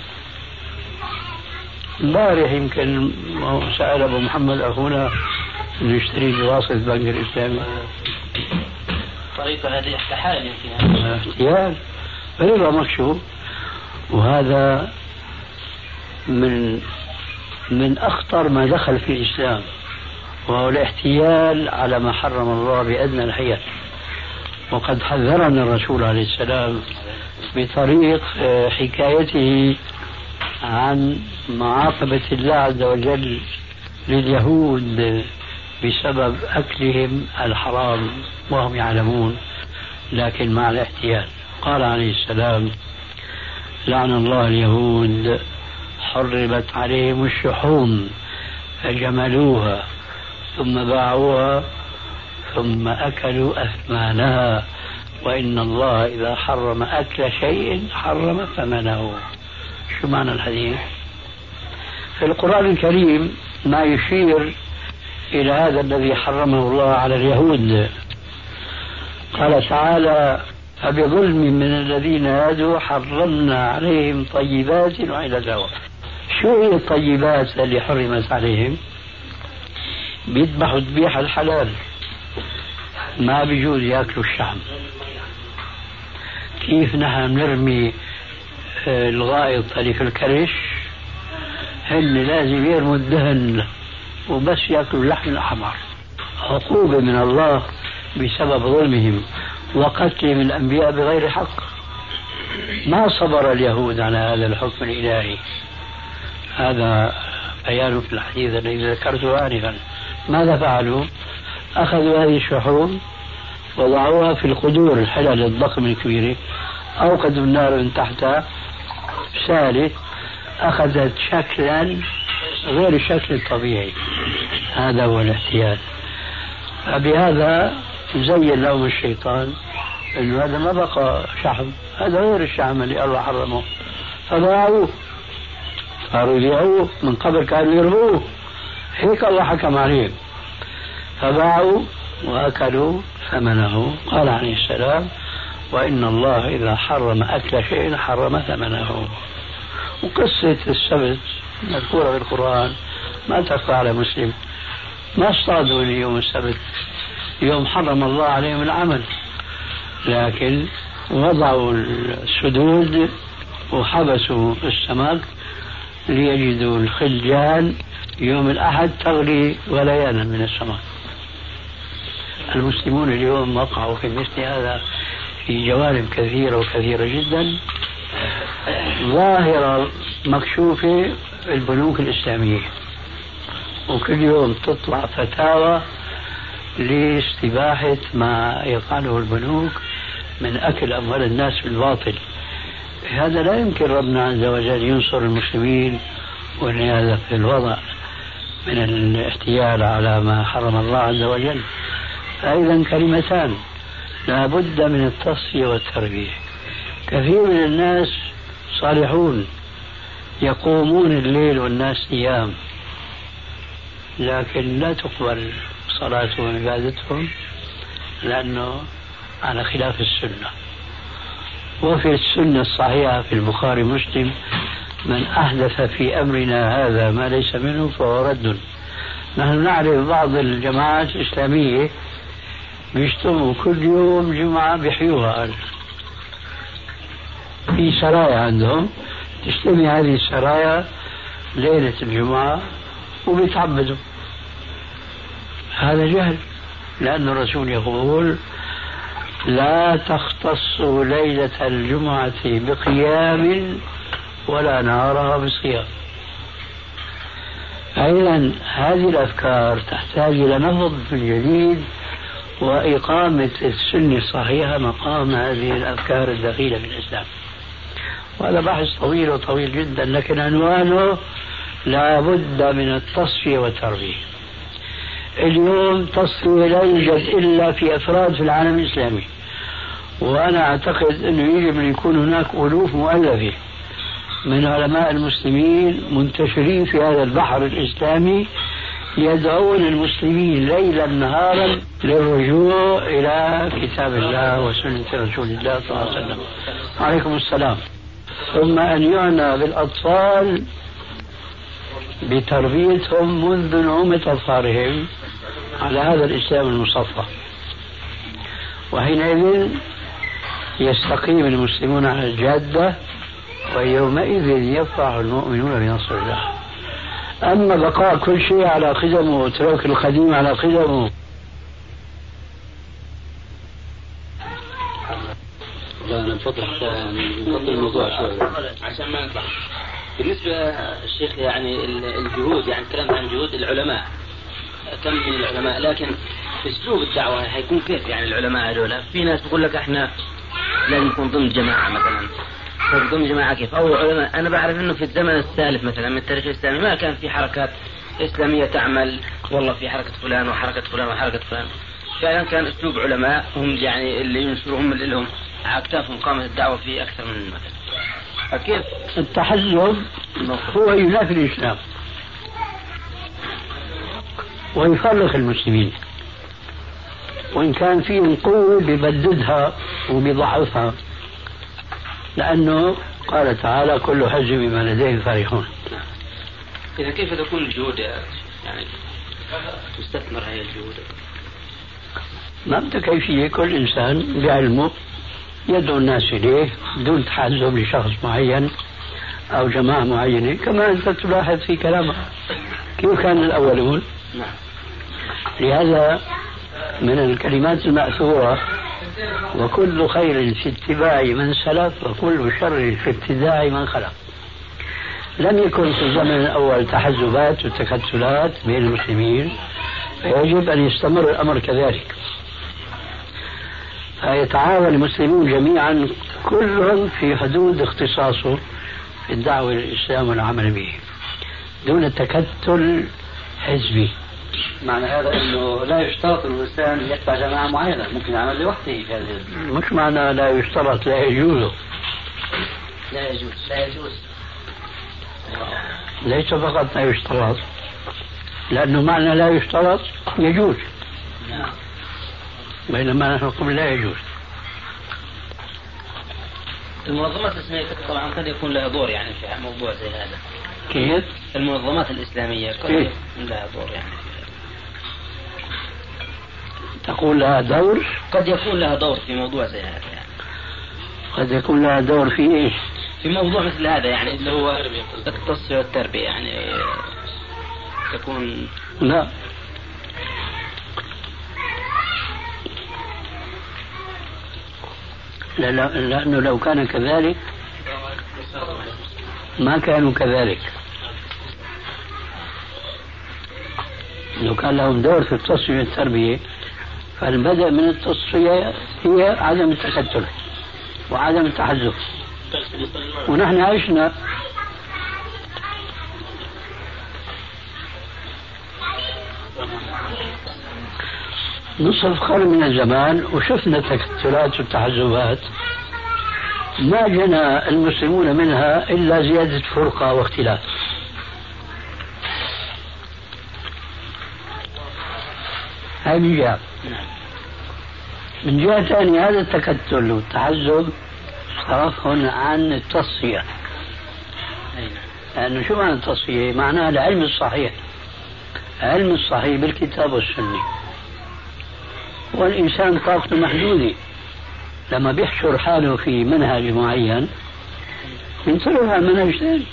امبارح يمكن سأل أبو محمد أخونا نشتري بواسطة البنك الإسلامي، طريقة هذه احتحال يمكن احتيال ربا مكشوف، وهذا من أخطر ما دخل في الإسلام، وهو الاحتيال على ما حرم الله بأدنى الحيل. وقد حذرنا الرسول عليه السلام بطريق حكايته عن معاقبة الله عز وجل لليهود بسبب أكلهم الحرام وهم يعلمون، لكن مع الاحتيال. قال عليه السلام لعن الله اليهود حرمت عليهم الشحوم فجملوها ثم باعوها ثم أكلوا أثمانها وإن الله إذا حرم أكل شيء حرم ثمنه. شو معنى الحديث؟ في القرآن الكريم ما يشير إلى هذا الذي حرمه الله على اليهود. قال تعالى فبظلم من الذين هادوا حرمنا عليهم طيبات وإلى الهوى. شو هي الطيبات اللي حرمت عليهم؟ بيذبحوا ذبيحة الحلال، ما بيجوز ياكلوا الشحم. كيف نحن نرمي الغائط اللي في الكرش، هن لازم يرموا الدهن وبس ياكلوا اللحم الأحمر. عقوبة من الله بسبب ظلمهم وقتلهم الأنبياء بغير حق. ما صبر اليهود على هذا الحكم الإلهي، هذا بيان في الحديث الذي ذكرته آنفا. ماذا فعلوا؟ أخذوا هذه الشحوم وضعوها في القدور الحلال الضخم الكبيرة، أوقدوا النار من تحتها سالت، أخذت شكلا غير الشكل الطبيعي. هذا هو الاحتيال. فبهذا زين لهم الشيطان انه هذا ما بقى شحم، هذا غير الشحم اللي الله حرمه، فباعوه، صاروا يبيعوه، من قبل كانوا يرموه، هيك الله حكم عليهم، فباعوا واكلوا ثمنه. قال عليه السلام وان الله اذا حرم اكل شيء حرم ثمنه. وقصة السبت مذكورة في القرآن ما تخفى على مسلم. ما اصطادوا يوم السبت، يوم حرم الله عليهم العمل، لكن وضعوا السدود وحبسوا السمك ليجدوا الخلجان يوم الأحد تغلي غليانا من السمك. المسلمون اليوم وقعوا في مثل هذا في جوانب كثيرة وكثيرة جدا، ظاهرة مكشوفة البنوك الإسلامية، وكل يوم تطلع فتاوى لاستباحة ما يفعله البنوك من أكل أموال الناس بالباطل. هذا لا يمكن ربنا عز وجل ينصر المسلمين والعياذ في الوضع من الاحتيال على ما حرم الله عز وجل. فإذا كلمتان لا بد من التصفية والتربية. كثير من الناس صالحون يقومون الليل والناس نيام، لكن لا تقبل صلاتهم وعبادتهم لأنه على خلاف السنة. وفي السنة الصحيحة في البخاري ومسلم: من أحدث في أمرنا هذا ما ليس منه فهو رد. نحن نعرف بعض الجماعات الإسلامية بيجتمعوا كل يوم جمعة بحيوها، في سرايا عندهم تجتمع هذه السرايا ليلة الجمعة وبيتعبدوا. هذا جهل، لأن الرسول يقول: لا تختصوا ليلة الجمعة بقيام ولا نهارها بصيام. أيضا هذه الأفكار تحتاج إلى نهض جديد وإقامة السنة الصحيحة مقام هذه الأفكار الدخيلة في الإسلام. وهذا بحث طويل وطويل جدا، لكن عنوانه لا بد من التصفية والتربية. اليوم تصفية لا يوجد إلا في أفراد في العالم الإسلامي، وأنا أعتقد أنه يجب أن يكون هناك ألوف مؤلفة من علماء المسلمين منتشرين في هذا البحر الإسلامي يدعون المسلمين ليلا نهارا للرجوع إلى كتاب الله وسنة رسول الله صلى الله عليه وسلم. عليكم السلام. ثم أن يعنى بالأطفال بتربيتهم منذ نعومة أظفارهم على هذا الإسلام المصفى، وحينئذ يستقيم المسلمون على الجادة، ويومئذ يفرح المؤمنون بنصر الله. أما بقاء كل شيء على قدمه وترك القديم على قدمه، نفضل الموضوع شوي عشان ما نطلع. بالنسبة الشيخ يعني الجهود، يعني تكلمت عن جهود العلماء، كم من العلماء، لكن اسلوب الدعوة حيكون كيف؟ يعني العلماء هذول في ناس بقول لك احنا لازم نكون ضمن جماعة مثلا، ضمن جماعة كيف؟ أو علماء، أنا بعرف إنه في الزمن السالف مثلا من التاريخ الإسلامي ما كان في حركات إسلامية تعمل، والله في حركة فلان وحركة فلان وحركة فلان. فعلا كان أسلوب علماء هم يعني اللي ينشرهم اللي لهم على أكتافهم قامت الدعوة في أكثر من مثل. فكيف التحزب هو ينافي الإسلام ويفرق المسلمين، وإن كان فيهم قوة بيبددها وبيضعفها، لأنه قال تعالى: كل حزب بما لديه فرحون. إذا كيف تكون الجهود يعني تستثمر هذه الجهود؟ ما بدها كيفية، كل إنسان بعلمه يدعو الناس إليه بدون تحزب لشخص معين أو جماعة معينة، كما أنت تلاحظ في كلامك كيف كان الأولون. لهذا من الكلمات المأثورة: وكل خير في اتباع من سلف وكل شر في ابتداع من خلف. لم يكن في الزمن الأول تحزبات وتكتلات بين المسلمين، فيجب أن يستمر الأمر كذلك، فيتعاون المسلمون جميعا كلهم في حدود اختصاصه في الدعوة للإسلام والعمل به دون تكتل حزبي. معنى هذا أنه لا يشترط الإنسان يتبع جماعة معينة، ممكن يعمل لوحده في هذا. مش معنى لا يشترط، لا يجوز. لا يجوز، لا يجوز. ليس فقط لا يشترط، لأنه معنى لا يشترط يجوز، بينما نحن نقول لا يجوز. المنظمات الإسلامية طبعا قد يكون لها دور يعني في موضوع زي هذا. كيف؟ المنظمات الإسلامية قد يكون لها دور يعني. تقول لها دور؟ قد يكون لها دور في موضوع زي هذا يعني. قد يكون لها دور في ايش؟ في موضوع مثل هذا يعني اللي هو التصفية والتربية يعني تكون. لا، لأنه لو كان كذلك ما كانوا كذلك. لو كان لهم دور في التصفية والتربية فالبدء من التصفية هي عدم التكتل وعدم التحزب. ونحن عشنا نصف قرن من الزمان وشفنا التكتلات والتحزبات ما جنى المسلمون منها إلا زيادة فرقة واختلاف. هذه من جهة. من جهة ثانية هذا التكتل والتحزب صرفهم عن التصفية. لأنه شو معنى التصفية؟ معناها العلم الصحيح، علم الصحيح بالكتاب والسنة. والإنسان طاقته محدودة، لما بيحشر حاله في منهج معين ينصرف على منهج ثاني.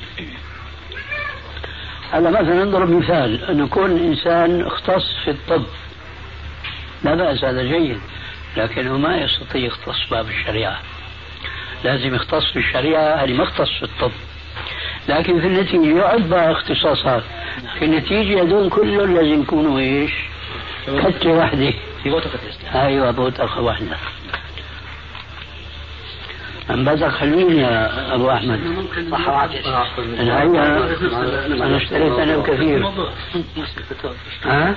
هذا مثلا نضرب مثال أن يكون إنسان اختص في الطب، لا بأس، هذا جيد، لكنه ما يستطيع يختص باب الشريعة. لازم يختص في الشريعة اللي ما اختص في الطب، لكن في النتيجة يعد بقى اختصاصات. في النتيجة هذول كلهم لازم يكونوا ايش؟ كتلة واحدة في بوتقة الإسلام. أيوة بوتقة واحدة. من بدك خلوين يا أبو أحمد. أنا اشتريت أنا وكثير. ها؟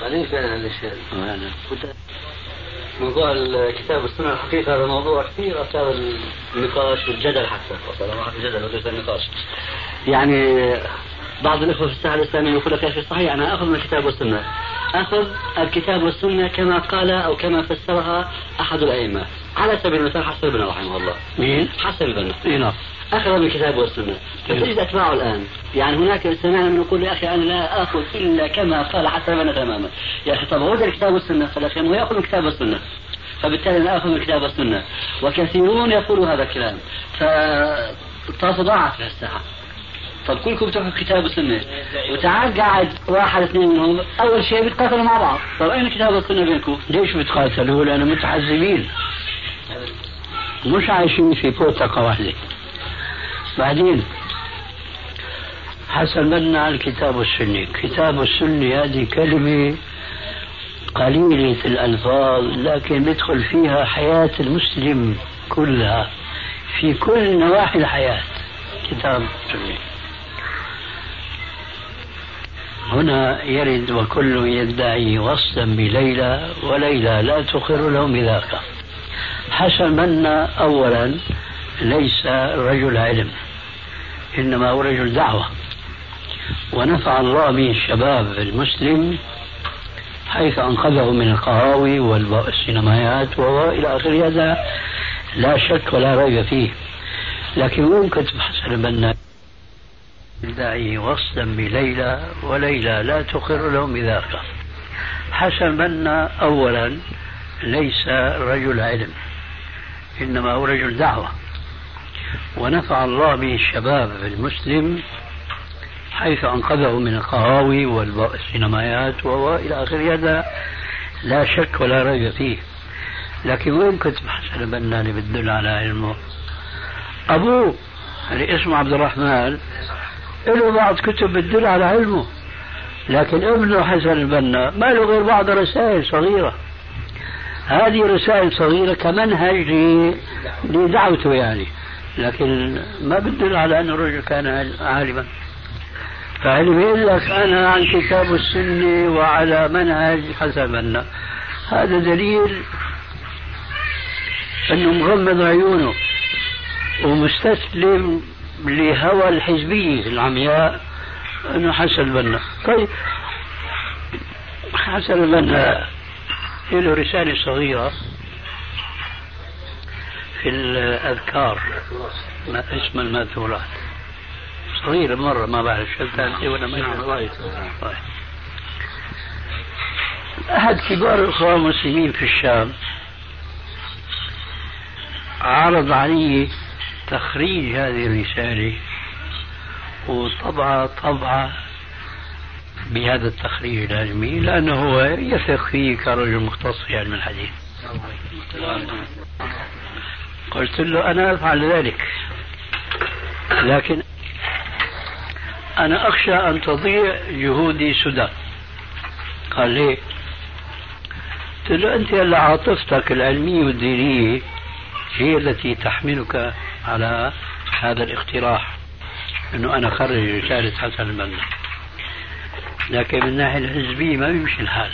موضوع الكتاب والسنة الحقيقة هذا موضوع كثير أثار النقاش والجدل، حتى وصل معك الجدل وليس النقاش. يعني بعض الإخوة في الساحة الإسلامية يقول لك يا أخي صحيح أنا أخذ من الكتاب والسنة، أخذ الكتاب والسنة كما قال أو كما فسرها أحد الأئمة. على سبيل المثال حسن البنا رحمه الله. مين؟ حسن البنا. نعم. أخذ من الكتاب والسنة، فتجد أتباعه الآن. يعني هناك سمعنا من يقول يا أخي أنا لا آخذ إلا كما قال حسن البنا تماما. يا أخي طب هو ده الكتاب والسنة، فالأخير هو يأخذ من الكتاب والسنة، فبالتالي أنا آخذ من الكتاب والسنة. وكثيرون يقولوا هذا الكلام، فتصدعت في الساحة. طب كلكم بتروحوا كتاب والسنة وتعال قاعد واحد اثنين منهم أول شيء بيتقاتلوا مع بعض. طب أين كتاب والسنة بينكم؟ ليش بيتقاتلوا؟ لأنهم متحزبين، مش عايشين في بوتقة واحدة. بعدين حسن بنا على الكتاب والسنة. الكتاب والسنة هذه كلمة قليلة الألفاظ، لكن بيدخل فيها حياة المسلم كلها في كل نواحي الحياة. كتاب والسنة هنا يرد وكل يدعي وصلا بليلى وليلى لا تقر له بذاك. حسن بنا أولا ليس رجل علم، إنما هو رجل دعوة، ونفع الله به الشباب المسلم حيث أنقذه من القهاوي والسينمائيات وإلى آخره. هذا لا شك ولا ريب فيه. لكن وين كتب حسن بنا يدعي وصلا بليلى وليلى لا تقر له بذاك؟ حسن بنا أولا ليس رجل علم، إنما هو رجل دعوة، ونفع الله به الشباب المسلم حيث أنقذه من القهاوي والسينمائيات وإلى آخره. هذا لا شك ولا ريب فيه. لكن وين كتب حسن بنا اللي بتدل على علمه؟ أبوه اللي اسمه عبد الرحمن له بعض كتب بتدل على علمه، لكن ابنه حسن البنا ما له غير بعض رسائل صغيرة. هذه رسائل صغيرة كمنهج لدعوته يعني، لكن ما بتدل على أن الرجل كان عالما. فعلم يقول لك أنا عن كتاب السنة وعلى منهج حسن بنا، هذا دليل أنه مغمض عيونه ومستسلم لهوى الحزبية العمياء أنه حسن بنا. طيب حسن بنا له رسالة صغيرة في الأذكار اسم الماثورات، صغيرة مرة، ما بعرف شو ثاني ولا ما أحد كبار الأخوة المسلمين في الشام عرض علي تخريج هذه الرسالة وطبعة بهذا التخريج العلمي، لأنه هو يثق فيه كرجل مختص في علم الحديث. قلت له أنا أفعل ذلك، لكن أنا أخشى أن تضيع جهودي سدى. قال ليه؟ قلت له أنت هلا عاطفتك العلمية والدينية هي التي تحملك على هذا الاقتراح أنه أنا خرج رسالة حسن البنا، لكن من الناحية الحزبية ما بيمشي الحال،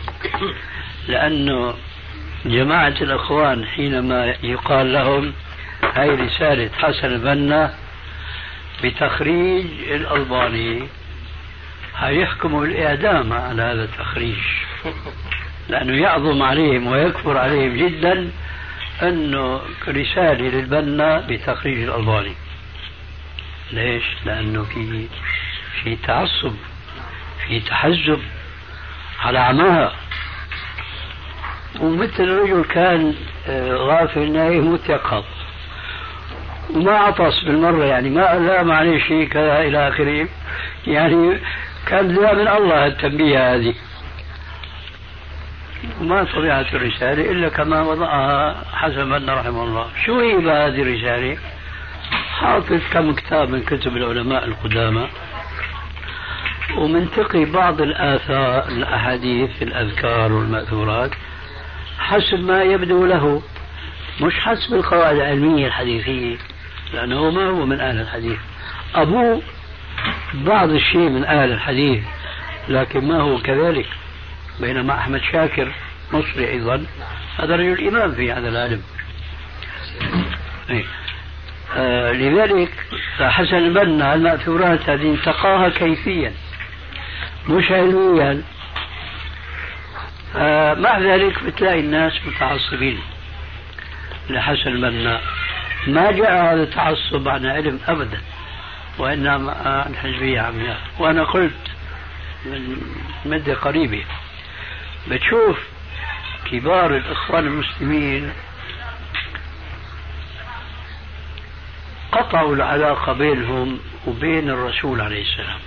لأنه جماعة الأخوان حينما يقال لهم هاي رسالة حسن البنا بتخريج الألباني هيحكموا بالإعدام على هذا التخريج، لأنه يعظم عليهم ويكفر عليهم جدا أنه رسالة للبنا بتخريج الألباني. ليش؟ لأنه في تعصب، في تحزب على عماها، ومثل الرجل كان غافل نايم متيقظ وما عطس بالمرة، يعني ما قال لا معلش شيء كذا إلى آخره، يعني كان ذا من الله التنبيه هذه. وما طبيعة الرسالة إلا كما وضعها حسن البنا رحمه الله. شو هي هذه الرسالة؟ حاطط كم كتاب من كتب العلماء القدامى، ومنتقي بعض الآثار الأحاديث الأذكار والمأثورات حسب ما يبدو له، مش حسب القواعد العلمية الحديثية، لأنه ما هو من أهل الحديث، أبوه بعض الشيء من أهل الحديث لكن ما هو كذلك. بينما أحمد شاكر مصري أيضا هذا رجل إمام في هذا العلم. لذلك حسن البنا المأثورات هذه انتقاها كيفيا مش علميا. مع ذلك بتلاقي الناس متعصبين لحسن البنا، ما جاء هذا التعصب عن علم أبدا، وإنما عن حزبية عمياء. وأنا قلت من مدة قريبة بتشوف كبار الإخوان المسلمين قطعوا العلاقة بينهم وبين الرسول عليه السلام،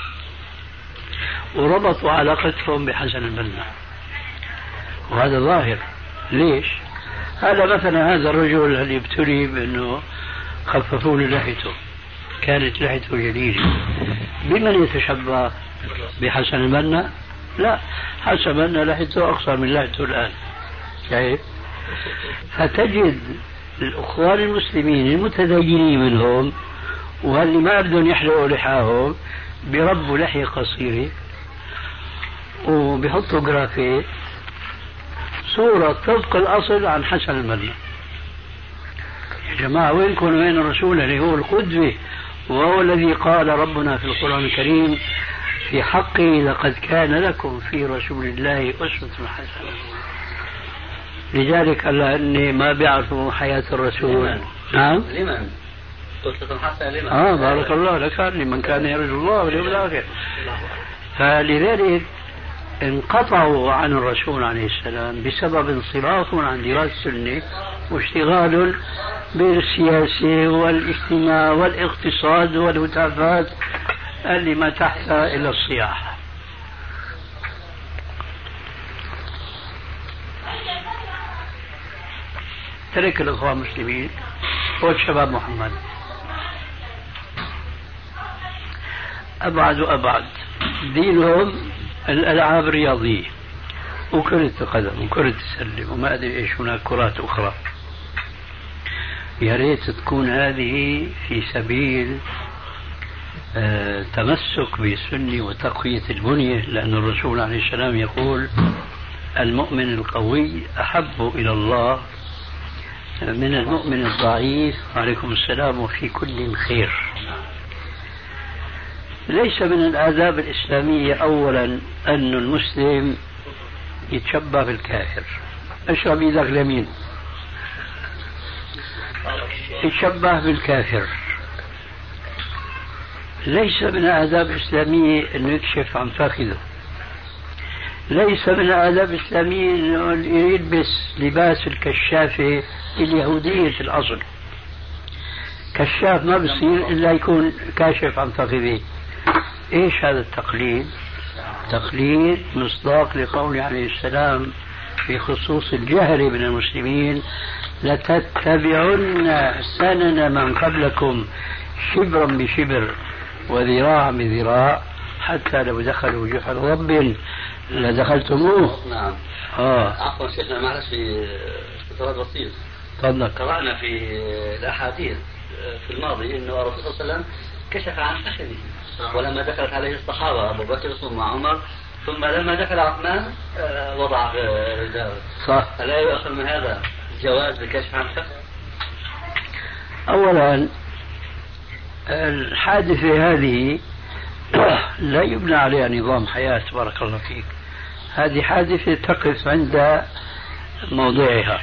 وربطوا علاقتهم بحسن البنا، وهذا ظاهر. ليش؟ هذا مثلا هذا الرجل اللي ابتلي بأنه خففوا له لحيته، كانت لحيته جليلة، بمن يتشبه؟ بحسن البنا؟ لا، حسن البنا لحيته أقصر من لحيته الآن. شايف؟ فتجد الأخوان المسلمين المتدينين منهم واللي ما بدهم يحلقوا لحاهم بربوا لحية قصيرة وبيحطوا جرافيت صورة طبق الأصل عن حسن البنا. يا جماعة وينكم وين الرسول اللي هو القدوة، وهو الذي قال ربنا في القرآن الكريم في حقه لقد كان لكم في رسول الله أسوة حسنة. لذلك قال أني ما بيعرفوا حياة الرسول. نعم لمن؟ أسوة حسنة لمن؟ بارك الله لك، لمن كان يرجو الله واليوم الآخر. فلذلك انقطعوا عن الرسول عليه السلام بسبب انصرافهم عن دراسة السنة واشتغال بالسياسة والاجتماع والاقتصاد والهتافات اللي ما تحت إلى الصياح. ترك الإخوان المسلمين والشباب محمد أبعد وأبعد، دينهم الألعاب الرياضية وكرة القدم وكرة السلة وما أدري إيش، هناك كرات أخرى. يا ريت تكون هذه في سبيل تمسك بالسنة وتقوية البنية، لأن الرسول عليه السلام يقول المؤمن القوي أحب إلى الله من المؤمن الضعيف عليكم السلام وفي كل خير. ليس من الآداب الإسلامية أولا أن المسلم يتشبه بالكافر. اشرب ايدك اليمين، يتشبه بالكافر. ليس من الآداب الإسلامية أنه يكشف عن فخذه. ليس من الآداب الإسلامية أنه يلبس لباس الكشافة اليهودية الأصل. كشاف ما بصير إلا يكون كاشف عن فخذه. إيش هذا التقليد؟ تقليد مصداق لقوله عليه السلام في خصوص الجهل من المسلمين لتتبعن سنن من قبلكم شبرا بشبر وذراعا بذراع حتى لو دخلوا جحر رب لدخلتموه. عفوا شيخنا معلش في سؤال بسيط. تفضل. قرأنا في الأحاديث في الماضي أنه الرسول صلى الله عليه وسلم كشف عن فخذه، ولما دخلت عليه الصحابة أبو بكر ثم عمر ثم لما دخل عثمان وضع رداءه. صح. ألا يؤخذ من هذا جواز الكشف عن الفخذ؟ أولا الحادثة هذه لا يبنى عليها نظام حياة بارك الله فيك. هذه حادثة تقف عند موضعها.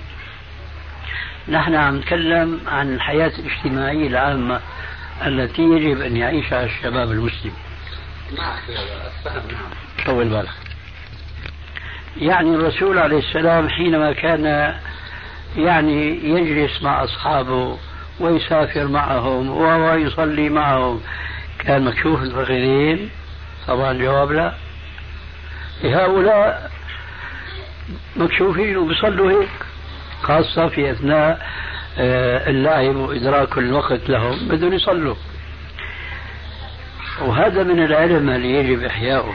نحن عم نتكلم عن الحياة الاجتماعية العامة التي يجب أن يعيشها الشباب المسلم. نعم. طول بالك. يعني الرسول عليه السلام حينما كان يعني يجلس مع أصحابه ويسافر معهم ويصلي معهم كان مكشوف الفخذين؟ طبعا الجواب لا. هؤلاء مكشوفين وبيصلوا هيك، خاصة في أثناء اللعب وإدراك الوقت لهم بدهم يصلوا، وهذا من العلم اللي يجب إحياؤه.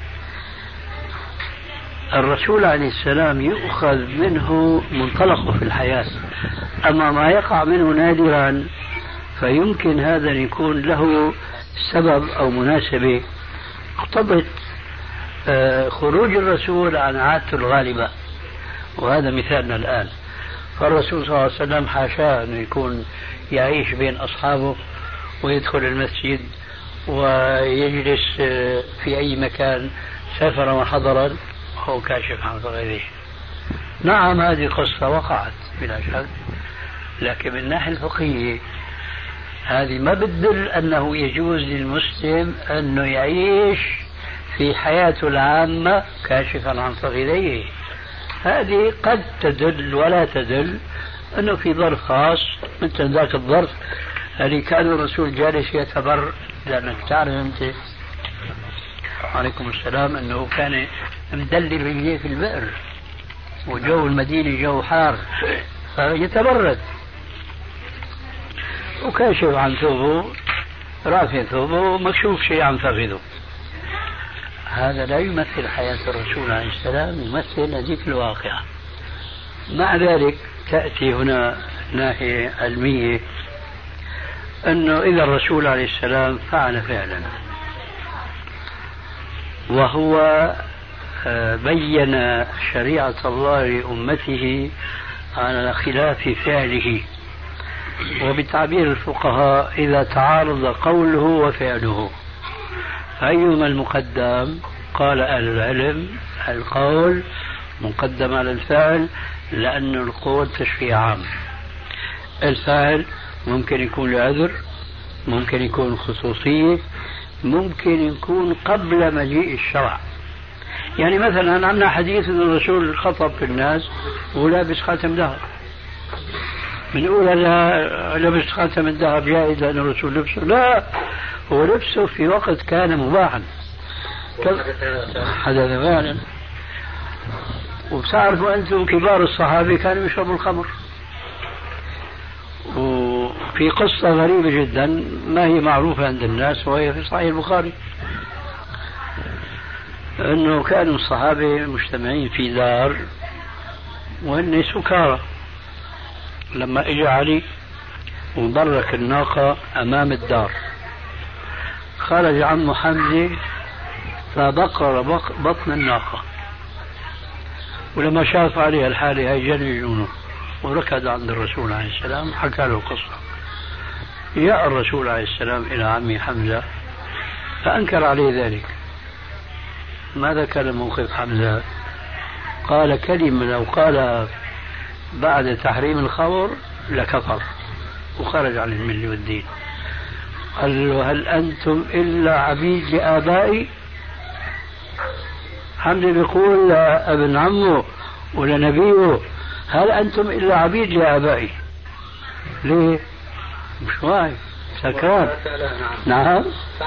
الرسول عليه السلام يؤخذ منه منطلقه في الحياة، أما ما يقع منه نادرا فيمكن هذا أن يكون له سبب أو مناسبة اقتضت خروج الرسول عن عادته الغالبة، وهذا مثالنا الآن. فالرسول صلى الله عليه وسلم حاشاه أنه يكون يعيش بين أصحابه ويدخل المسجد ويجلس في أي مكان سافر وحضرا هو كاشف عن فخذه. نعم هذه قصة وقعت بلا شك، لكن من الناحية الفقهية هذه ما بتدل أنه يجوز للمسلم أنه يعيش في حياته العامة كاشفا عن فخذيه. هذه قد تدل ولا تدل أنه في ظرف خاص مثل ذاك الظرف اللي كان الرسول جالس يتبر، لأنك تعرف أنت عليكم السلام أنه كان مدلل رجليه في البئر وجو المدينة جو حار فيتبرد، وكاشف عن ثوبه رافع ثوبه مكشوف شيء عن فخذه. هذا لا يمثل حياة الرسول عليه السلام، يمثل هذيك الواقعة. مع ذلك تأتي هنا ناحية علمية أنه إذا الرسول عليه السلام فعل فعلا وهو بين شريعة الله لأمته على خلاف فعله، وبتعبير الفقهاء إذا تعارض قوله وفعله أيهما المقدم؟ قال أهل العلم القول مقدم على الفعل، لأن القول تشريع عام. الفعل ممكن يكون لعذر، ممكن يكون خصوصية، ممكن يكون قبل مجيء الشرع. يعني مثلا عندنا حديث أن الرسول خطب في الناس ولابس خاتم ذهب، بنقول هذا لبس خاتم الذهب جائز لأن الرسول لبسه؟ لا، هو لبسه في وقت كان مباحا حدث فعلا. وبتعرفوا أنتم كبار الصحابة كانوا يشربوا الخمر. وفي قصة غريبة جدا ما هي معروفة عند الناس وهي في صحيح البخاري، أنه كانوا الصحابة مجتمعين في دار وهن سكارى. لما اجى علي وبرك الناقة أمام الدار خرج عمه حمزة فبقر بطن الناقة، ولما شاف عليها الحالة هي جن جنونه وركض عند الرسول عليه السلام حكى له القصة. جاء الرسول عليه السلام إلى عمه حمزة فأنكر عليه ذلك. ماذا كان موقف حمزة؟ قال كلمة لو قال بعد تحريم الخمر لكفر وخرج عن الملة والدين. قال له هل أنتم إلا عبيد لآبائي؟ حمزة بيقول لابن عمه ولنبيه هل أنتم إلا عبيد لآبائي؟ ليه؟ مش واعي، سكران. نعم.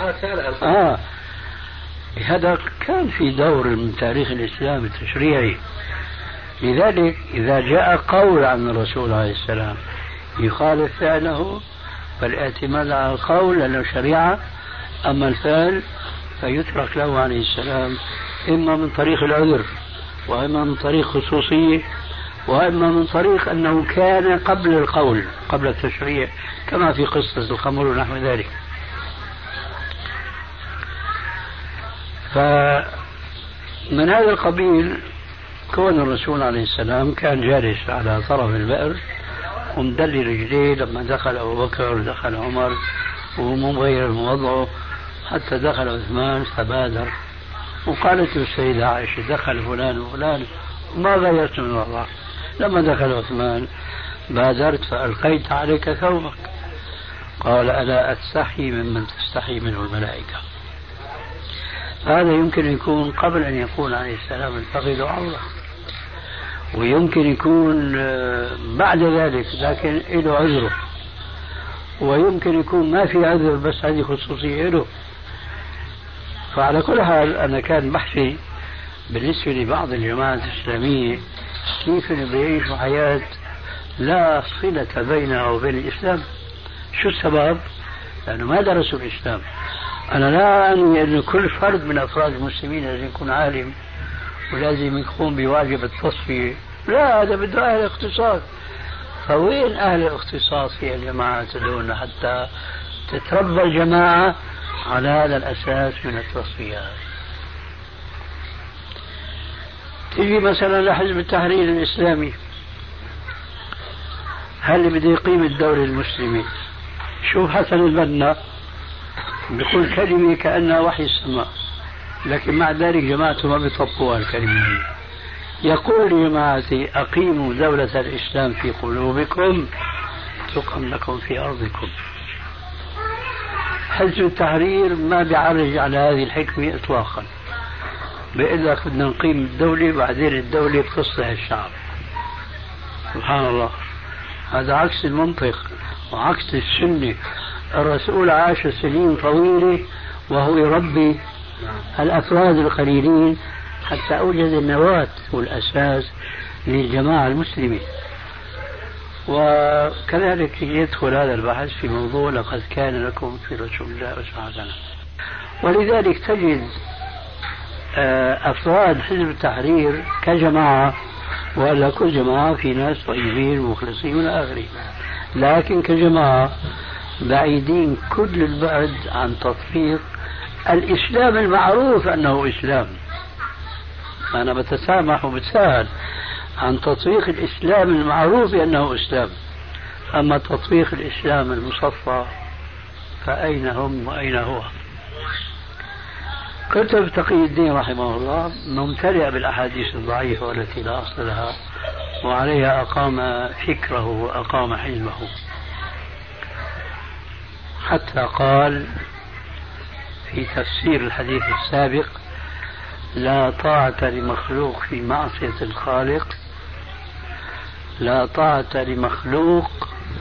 هذا كان في دور من تاريخ الإسلام التشريعي. لذلك إذا جاء قول عن الرسول عليه السلام يخالف فعله فالاعتماد على القول لأنه شريعة، أما الفعل فيترك له عليه السلام إما من طريق العذر وإما من طريق خصوصية، وإما من طريق أنه كان قبل القول، قبل التشريع، كما في قصة الخمر ونحو ذلك. فمن هذا القبيل كون الرسول عليه السلام كان جالس على طرف البئر ومدلي رجليه لما دخل أبو بكر ودخل عمر ومغير من وضعه حتى دخل عثمان فبادر، وقالت السيدة عائشة دخل فلان وفلان ما غيرت من وضعه. لما دخل عثمان بادرت فألقيت عليك ثوبك، قال ألا أستحي ممن تستحي منه الملائكة. هذا يمكن يكون قبل أن يكون عليه السلام الفقد عورة، ويمكن يكون بعد ذلك لكن له عذره، ويمكن يكون ما في عذر بس هذه خصوصية له. فعلى كل حال أنا كان بحثي بالنسبة لبعض الجماعات الإسلامية كيف بيعيشوا حياة لا صلة بينها وبين الإسلام. شو السبب؟ لأنه ما درسوا الإسلام. أنا لا أعني أن كل فرد من أفراد المسلمين لازم يكون عالم ولازم يقوم بواجب التصفية، لا، هذا بده أهل اختصاص. فوين أهل الاختصاص في الجماعة تدعون حتى تتربى الجماعة على هذا الأساس من التصفيات؟ تيجي مثلا لحزب التحرير الإسلامي، هل اللي بده يقيم الدولة المسلمة؟ شوف حسن البنا بيقول كلمة كأنها وحي السماء، لكن مع ذلك جماعته ما بيطبقوها الكلمة. يقول لجماعتي أقيموا دولة الإسلام في قلوبكم تقم لكم في أرضكم. حزب التحرير ما بيعرج على هذه الحكمة إطلاقا، بيقول لك بدنا نقيم الدولة بعدين الدولة بتصلح الشعب. سبحان الله، هذا عكس المنطق وعكس السنة. الرسول عاش سنين طويلة وهو يربي الأفراد القليلين حتى أوجد النواة والأساس للجماعة المسلمة. وكذلك يدخل هذا البحث في موضوع لقد كان لكم في رسول الله أسوة حسنة. ولذلك تجد أفراد حزب التحرير كجماعة، ولا كل جماعة في ناس طيبين مخلصين إلى آخره، لكن كجماعة بعيدين كل البعد عن تطبيق الإسلام المعروف أنه إسلام. أنا بتسامح وبتساهل عن تطبيق الإسلام المعروف أنه إسلام، أما تطبيق الإسلام المصفى فأين هم وأين هو؟ كتب تقي الدين رحمه الله ممتلئة بالأحاديث الضعيفة والتي لا أصل لها، وعليها أقام فكره وأقام حلمه، حتى قال في تفسير الحديث السابق: لا طاعة لمخلوق في معصية الخالق، لا طاعة لمخلوق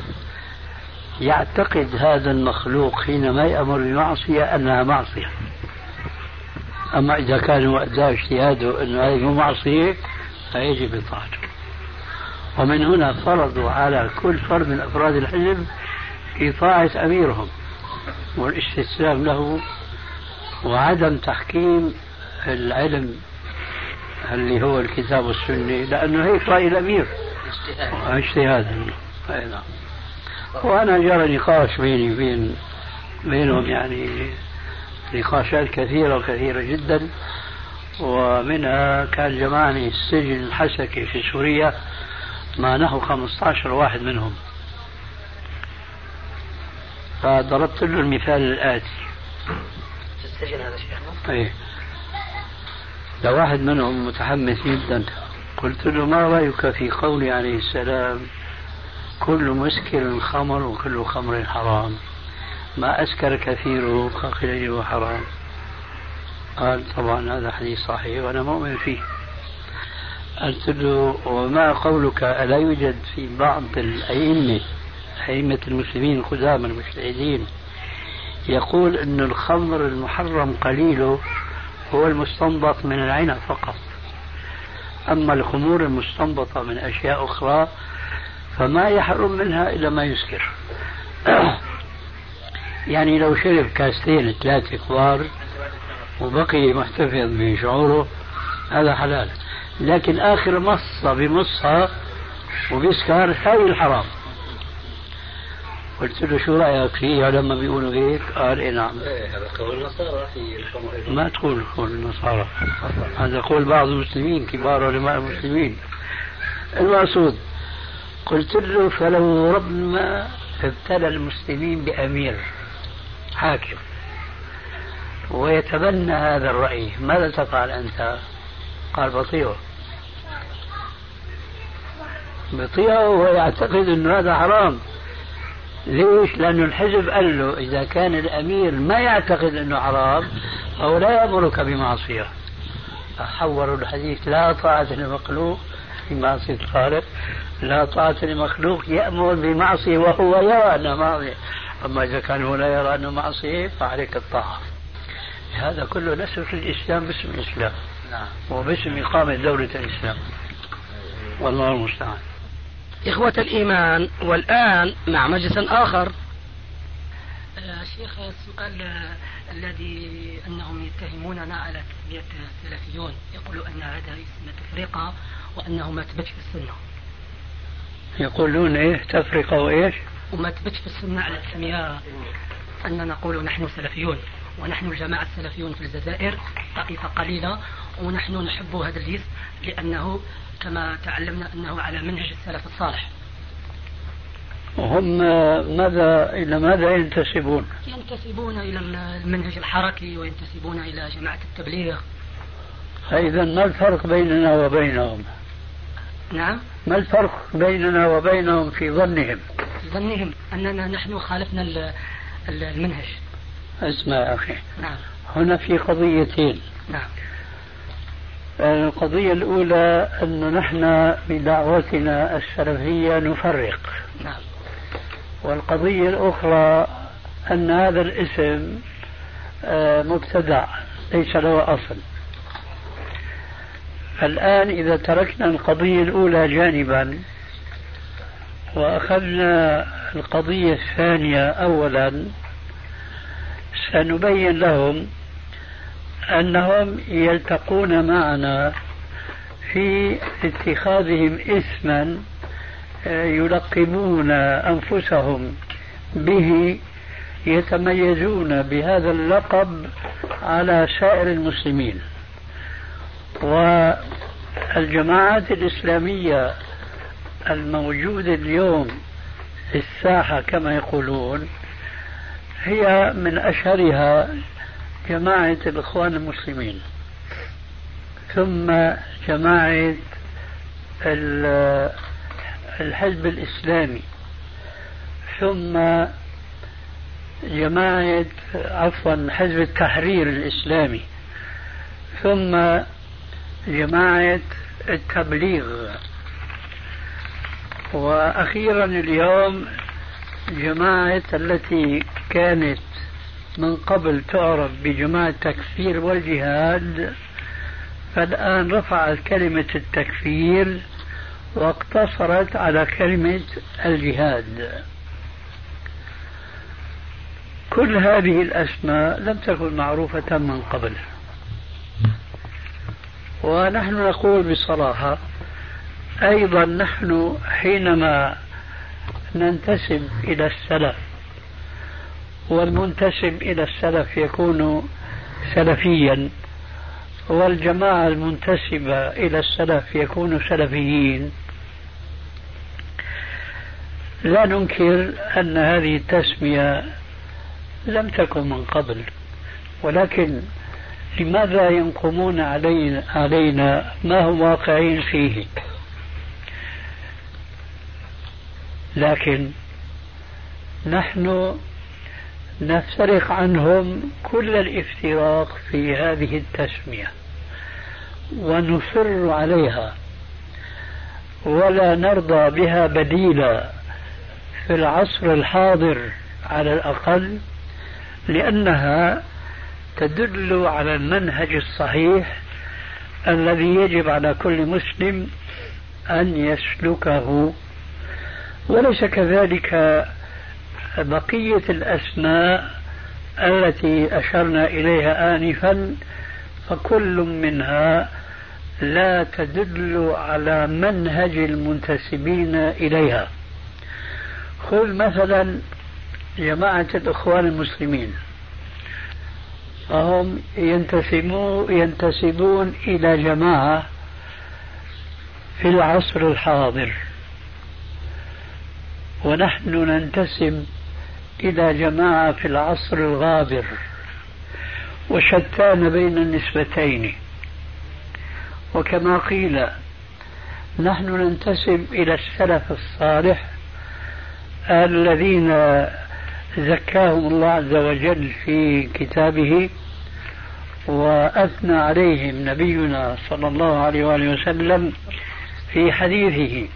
يعتقد هذا المخلوق حينما يأمر بمعصية أنها معصية، أما إذا كان وقتها اجتهاده أن هذه معصية فيجب طاعته. ومن هنا فرضوا على كل فرد من أفراد الحزب إطاعة أميرهم والاستسلام له وعدم تحكيم العلم اللي هو الكتاب والسنة، لأنه هيك رأي الأمير اجتهاد. وأنا جرى نقاش بيني بينهم، يعني نقاشات كثيرة وكثيرة جدا، ومنها كان جمعني السجن الحسكي في سوريا مع نحو 15 واحد منهم. فضربت له المثال الآتي في السجن هذا شيخنا؟ ايه، لو واحد منهم متحمس جدا قلت له: ما رأيك في قول عليه السلام: كل مسكر خمر وكل خمر حرام، ما أسكر كثيره فقليله حرام؟ قال: طبعا هذا حديث صحيح وأنا مؤمن فيه. قلت له: وما قولك ألا يوجد في بعض أئمة المسلمين القدامى المجتهدين يقول أن الخمر المحرم قليله هو المستنبط من العنب فقط، أما الخمور المستنبطة من أشياء أخرى فما يحرم منها إلا ما يسكر. يعني لو شرب كاستين 3 كبار وبقي محتفظ بشعوره هذا حلال، لكن آخر مصة بمصها وبيسكر هاي الحرام. قلت له شو رأيك فيه لما بيقولوا هيك؟ قال إيه نعم. هذا قول النصارى في الخمر. ما تقول قول النصارى، هذا قول بعض المسلمين كبار علماء المسلمين. المقصود قلت له فلو ربما ابتلى المسلمين بأمير حاكم ويتبنى هذا الرأي ماذا تفعل أنت؟ قال بطيئه ويعتقد أن هذا حرام. ليش؟ لأن الحزب قال له إذا كان الأمير ما يعتقد أنه حرام أو لا يأمرك بمعصية. حوروا الحديث لا طاعة لمخلوق في معصية الخالق، لا طاعة لمخلوق يأمر بمعصية وهو يرى أنه معصية، أما إذا كان هو لا يرى أنه معصية فعليك الطاعة. هذا كله نسب في الإسلام باسم الإسلام وباسم إقامة دولة الإسلام، والله المستعان. إخوة الإيمان، والآن مع مجلس آخر. شيخ، السؤال الذي أنهم يتهموننا على تسمية السلفيون، يقولوا أن هذا اسم تفرقة وأنه ما تبتش في السنة. يقولون إيه تفرقة وإيش؟ وما تبتش في السنة على التسمية، أننا نقول نحن سلفيون ونحن الجماعة السلفيون في الجزائر طائفة قليلة، ونحن نحب هذا الاسم لأنه كما تعلمنا أنه على منهج السلف الصالح. وهم إلى ماذا ينتسبون؟ ينتسبون إلى المنهج الحركي وينتسبون إلى جماعة التبليغ. إذا ما الفرق بيننا وبينهم؟ نعم، ما الفرق بيننا وبينهم في ظنهم؟ في ظنهم أننا نحن خالفنا المنهج. اسمع يا أخي، نعم، هنا في قضيتين. نعم. القضية الأولى أن نحن بدعوتنا السلفية نفرق. نعم. والقضية الأخرى أن هذا الاسم مبتدع ليس له أصل. الآن إذا تركنا القضية الأولى جانبا وأخذنا القضية الثانية أولا، سنبين لهم أنهم يلتقون معنا في اتخاذهم اسما يلقبون أنفسهم به، يتميزون بهذا اللقب على سائر المسلمين. والجماعات الإسلامية الموجودة اليوم في الساحة كما يقولون هي من أشهرها جماعة الإخوان المسلمين، ثم جماعة الحزب الإسلامي، ثم جماعة حزب التحرير الإسلامي، ثم جماعة التبليغ، وأخيرا اليوم جماعة التي كانت من قبل تعرف بجماعة التكفير والجهاد، فالآن رفعت كلمة التكفير واقتصرت على كلمة الجهاد. كل هذه الأسماء لم تكن معروفة من قبل، ونحن نقول بصراحة أيضا نحن حينما ننتسب إلى السلف، والمنتسب إلى السلف يكون سلفيا، والجماعة المنتسبة إلى السلف يكون سلفيين، لا ننكر أن هذه التسمية لم تكن من قبل، ولكن لماذا ينقمون علينا ما هم واقعين فيه؟ لكن نحن نفترق عنهم كل الافتراق في هذه التسمية ونصر عليها ولا نرضى بها بديلا في العصر الحاضر على الأقل، لأنها تدل على المنهج الصحيح الذي يجب على كل مسلم أن يسلكه، وليس كذلك بقية الأسماء التي أشرنا إليها آنفا، فكل منها لا تدل على منهج المنتسبين إليها. خذ مثلا جماعة الإخوان المسلمين، فهم ينتسبون إلى جماعة في العصر الحاضر، ونحن ننتسب إلى جماعة في العصر الغابر، وشتان بين النسبتين. وكما قيل نحن ننتسب إلى السلف الصالح الذين زكاهم الله عز وجل في كتابه وأثنى عليهم نبينا صلى الله عليه وآله وسلم في حديثه،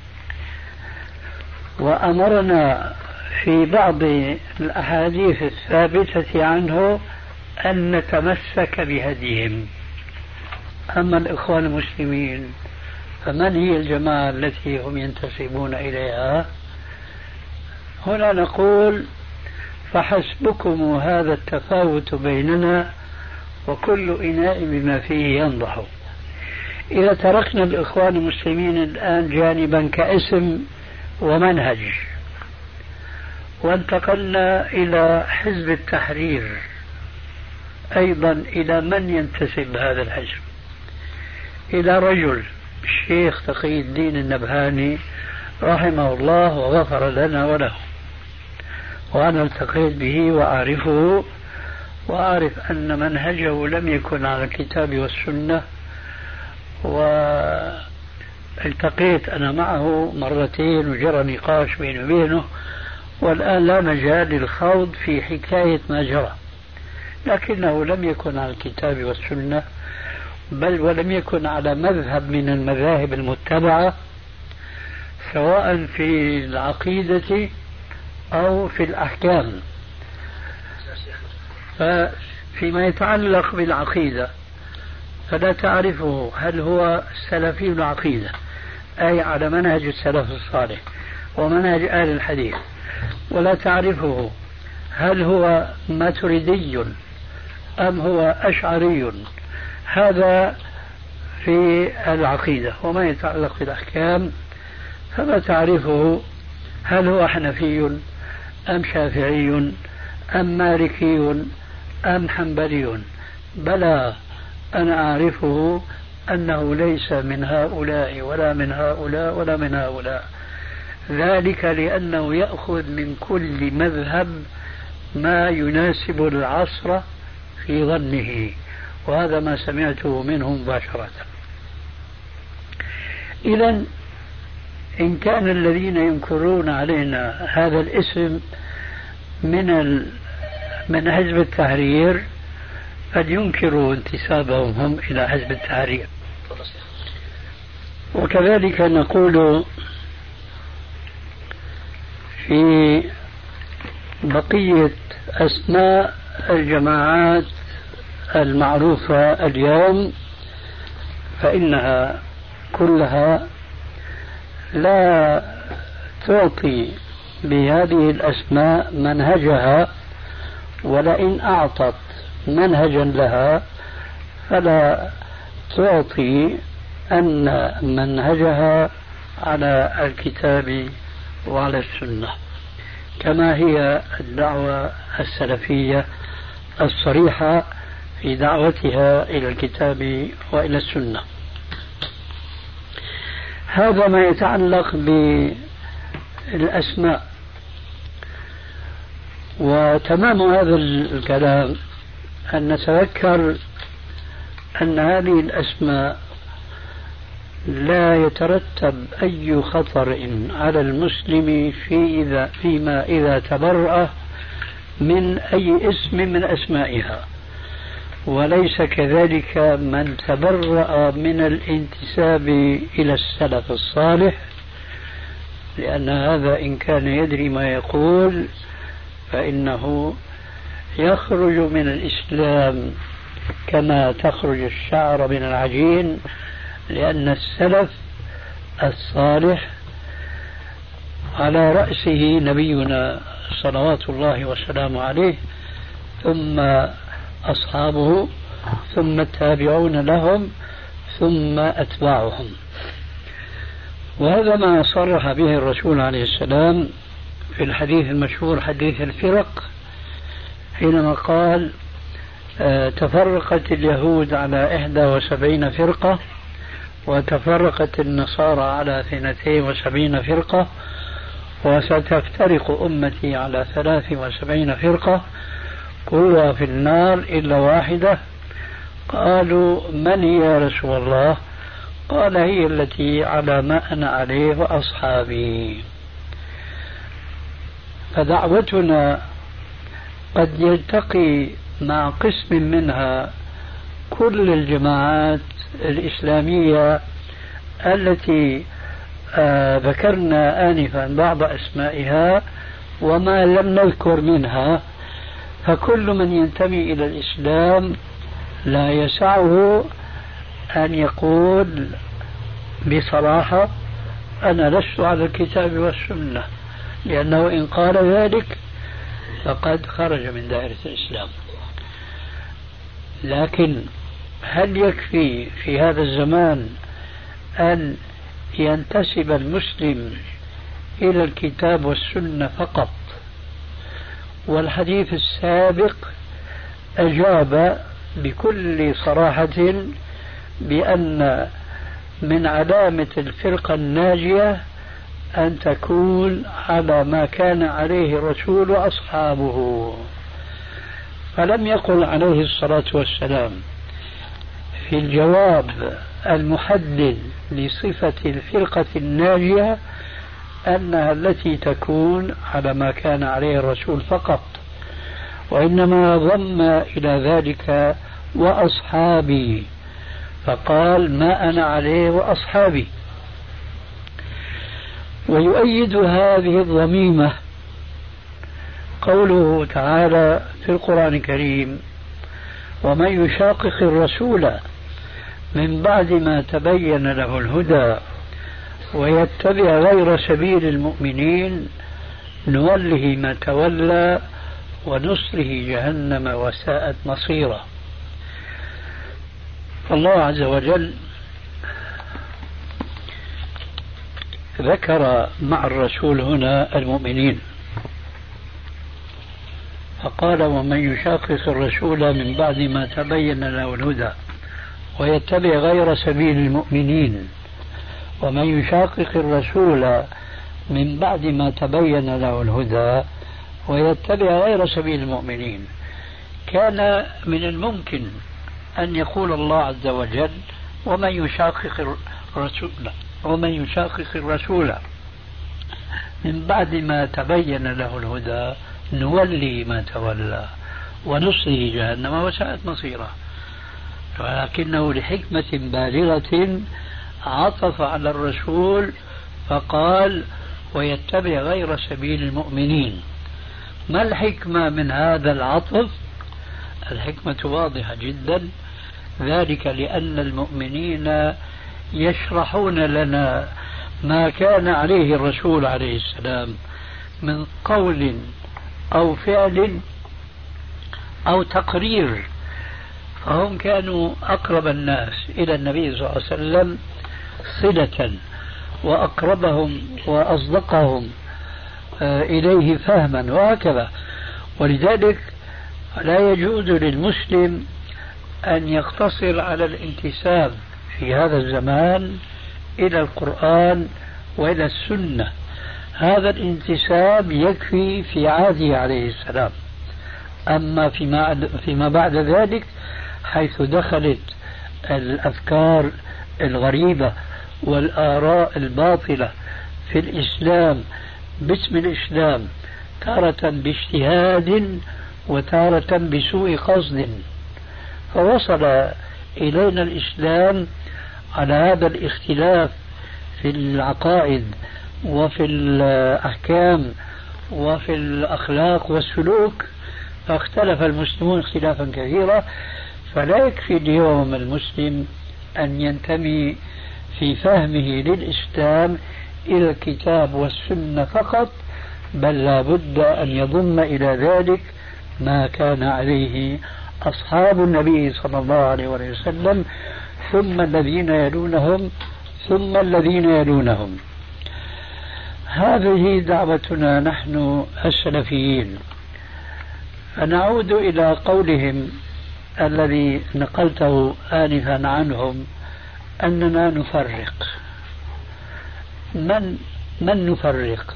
وأمرنا في بعض الأحاديث الثابتة عنه أن نتمسك بهديهم. أما الإخوان المسلمين فمن هي الجماعة التي هم ينتسبون إليها؟ هنا نقول فحسبكم هذا التفاوت بيننا وكل إناء بما فيه ينضح. إذا تركنا الإخوان المسلمين الآن جانبا كاسم ومنهج، وانتقلنا إلى حزب التحرير، أيضا إلى من ينتسب هذا الحزب؟ إلى رجل الشيخ تقي الدين النبهاني رحمه الله وغفر لنا وله، وأنا التقيت به وأعرفه، وأعرف أن منهجه لم يكن على الكتاب والسنة، والتقيت أنا معه مرتين وجرى نقاش بيني وبينه، والآن لا مجال للخوض في حكاية ما جرى، لكنه لم يكن على الكتاب والسنة، بل ولم يكن على مذهب من المذاهب المتبعة سواء في العقيدة أو في الأحكام. فيما يتعلق بالعقيدة فلا تعرفه هل هو سلفي العقيدة أي على منهج السلف الصالح ومنهج أهل الحديث، ولا تعرفه هل هو ماتريدي أم هو أشعري، هذا في العقيدة. وما يتعلق بالأحكام فما تعرفه هل هو حنفي أم شافعي أم مالكي أم حنبلي. بلى أنا أعرفه أنه ليس من هؤلاء ولا من هؤلاء ولا من هؤلاء، ذلك لأنه يأخذ من كل مذهب ما يناسب العصر في ظنه، وهذا ما سمعته منه مباشرة. إذن إن كان الذين ينكرون علينا هذا الاسم من حزب التحرير فلينكروا انتسابهم هم إلى حزب التحرير. وكذلك نقول في بقية أسماء الجماعات المعروفة اليوم، فإنها كلها لا تعطي بهذه الأسماء منهجها، ولئن أعطت منهجا لها فلا تعطي أن منهجها على الكتاب وعلى السنة، كما هي الدعوة السلفية الصريحة في دعوتها إلى الكتاب وإلى السنة. هذا ما يتعلق بالأسماء. وتمام هذا الكلام أن نتذكر أن هذه الأسماء لا يترتب أي خطر على المسلم فيما إذا تبرأ من أي اسم من أسمائها، وليس كذلك من تبرأ من الانتساب إلى السلف الصالح، لأن هذا إن كان يدري ما يقول فإنه يخرج من الإسلام كما تخرج الشعر من العجين، لأن السلف الصالح على رأسه نبينا صلوات الله وسلامه عليه، ثم أصحابه، ثم التابعون لهم، ثم أتباعهم. وهذا ما صرح به الرسول عليه السلام في الحديث المشهور حديث الفرق، حينما قال تفرقت اليهود على 71 فرقة، وتفرقت النصارى على 72 فرقة، وستفترق أمتي على 73 فرقة، كلها في النار إلا واحدة. قالوا من هي يا رسول الله؟ قال هي التي على ما أنا عليه وأصحابي. فدعوتنا قد يلتقي مع قسم منها كل الجماعات الإسلامية التي ذكرنا آنفا بعض أسمائها وما لم نذكر منها، فكل من ينتمي إلى الإسلام لا يسعه أن يقول بصراحة أنا لست على الكتاب والسنة، لأنه إن قال ذلك فقد خرج من دائرة الإسلام. لكن هل يكفي في هذا الزمان أن ينتسب المسلم إلى الكتاب والسنة فقط؟ والحديث السابق أجاب بكل صراحة بأن من علامة الفرقة الناجية أن تكون على ما كان عليه الرسول وأصحابه. فلم يقل عليه الصلاة والسلام في الجواب المحدد لصفة الفرقة الناجية أنها التي تكون على ما كان عليه الرسول فقط، وإنما ضم إلى ذلك وأصحابي، فقال ما أنا عليه وأصحابي. ويؤيد هذه الضميمة قوله تعالى في القرآن الكريم ومن يشاقق الرسول من بعد ما تبين له الهدى ويتبع غير سبيل المؤمنين نوله ما تولى ونصره جهنم وساءت مصيرا. الله عز وجل ذكر مع الرسول هنا المؤمنين، فقال ومن يشاقق الرسول من بعد ما تبين له الهدى ويتبع غير سبيل المؤمنين. ومن يشاقق الرسول من بعد ما تبين له الهدى ويتبع غير سبيل المؤمنين، كان من الممكن أن يقول الله عز وجل ومن يشاقق الرسول من بعد ما تبين له الهدى نولي ما تولى ونصره جهنم وساءت مصيره. ولكنه لحكمة بالغة عطف على الرسول فقال ويتبع غير سبيل المؤمنين. ما الحكمة من هذا العطف؟ الحكمة واضحة جدا، ذلك لأن المؤمنين يشرحون لنا ما كان عليه الرسول عليه السلام من قول أو فعل أو تقرير، فهم كانوا أقرب الناس إلى النبي صلى الله عليه وسلم صلة وأقربهم وأصدقهم إليه فهما وهكذا. ولذلك لا يجوز للمسلم أن يقتصر على الانتساب في هذا الزمان إلى القرآن وإلى السنة. هذا الانتساب يكفي في عهده عليه السلام، أما فيما بعد ذلك حيث دخلت الأفكار الغريبة والآراء الباطلة في الإسلام باسم الإسلام، تارة باجتهاد وتارة بسوء قصد، فوصل إلينا الإسلام على هذا الاختلاف في العقائد وفي الأحكام وفي الأخلاق والسلوك، فاختلف المسلمون اختلافا كثيرا. فلا يكفي اليوم المسلم أن ينتمي في فهمه للإسلام إلى الكتاب والسنة فقط، بل لا بد أن يضم إلى ذلك ما كان عليه أصحاب النبي صلى الله عليه وسلم ثم الذين يلونهم ثم الذين يلونهم. هذه دعوتنا نحن السلفيين. فنعود إلى قولهم الذي نقلته آنفا عنهم أننا نفرق. من نفرق؟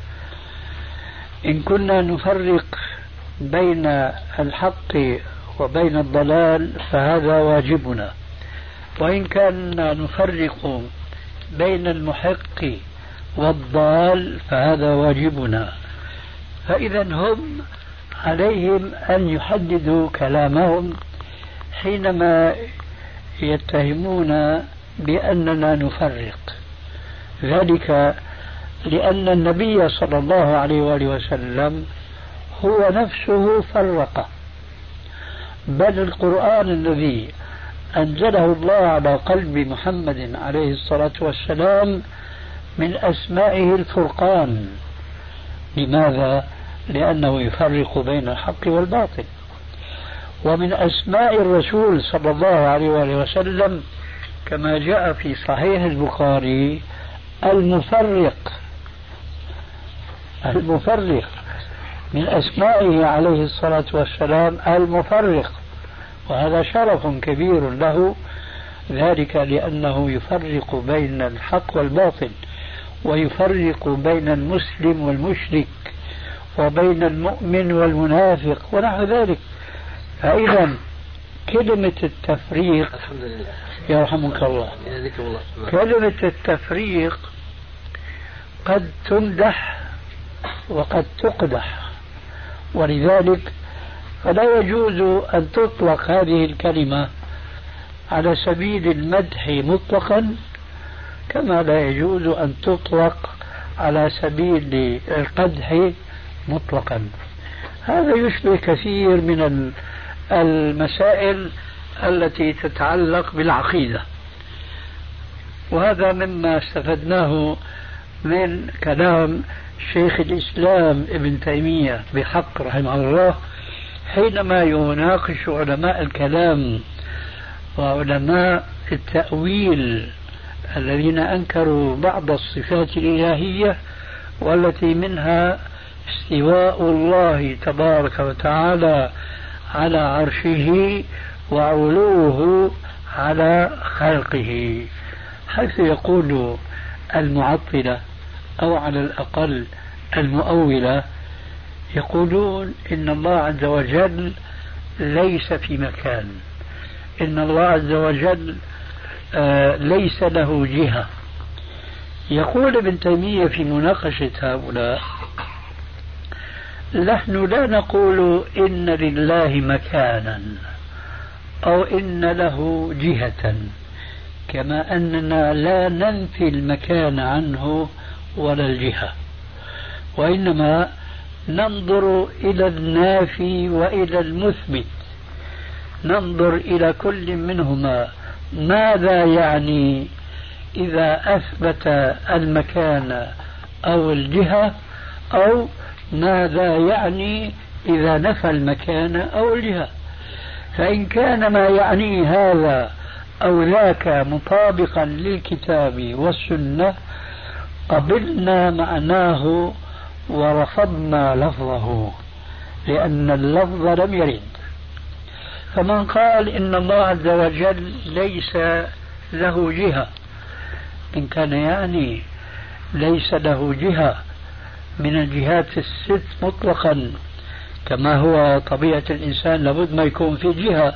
إن كنا نفرق بين الحق وبين الضلال فهذا واجبنا، وإن كنا نفرق بين المحق والضال فهذا واجبنا. فإذا هم عليهم أن يحددوا كلامهم حينما يتهمون بأننا نفرق، ذلك لأن النبي صلى الله عليه وآله وسلم هو نفسه فرق، بل القرآن الذي أنزله الله على قلب محمد عليه الصلاة والسلام من أسمائه الفرقان. لماذا؟ لأنه يفرق بين الحق والباطل. ومن أسماء الرسول صلى الله عليه وآله وسلم كما جاء في صحيح البخاري المفرق. من أسمائه عليه الصلاة والسلام المفرق، وهذا شرف كبير له، ذلك لأنه يفرق بين الحق والباطل، ويفرق بين المسلم والمشرك، وبين المؤمن والمنافق ونحو ذلك. فإذا كلمة التفريق يرحمك الله، كلمة التفريق قد تمدح وقد تقدح، ولذلك فلا يجوز أن تطلق هذه الكلمة على سبيل المدح مطلقا، كما لا يجوز أن تطلق على سبيل القدح مطلقا. هذا يشبه كثير من المسائل التي تتعلق بالعقيدة، وهذا مما استفدناه من كلام شيخ الإسلام ابن تيمية بحق رحمه الله حينما يناقش علماء الكلام وعلماء التأويل الذين أنكروا بعض الصفات الإلهية، والتي منها استواء الله تبارك وتعالى على عرشه وعلوه على خلقه، حيث يقول المعطلة أو على الأقل المؤولة يقولون إن الله عز وجل ليس في مكان، إن الله عز وجل ليس له جهة. يقول ابن تيمية في مناقشة هؤلاء: نحن لا نقول إن لله مكانا أو إن له جهة، كما أننا لا ننفي المكان عنه ولا الجهة، وإنما ننظر إلى النافي وإلى المثبت، ننظر إلى كل منهما ماذا يعني إذا أثبت المكان أو الجهة، أو ماذا يعني إذا نفى المكان أو الجهة. فإن كان ما يعني هذا أو ذاك مطابقا للكتاب والسنة قبلنا معناه ورفضنا لفظه، لأن اللفظ لم يرد. فمن قال إن الله عز وجل ليس له جهة، إن كان يعني ليس له جهة من الجهات الست مطلقا كما هو طبيعة الإنسان لابد ما يكون في جهة،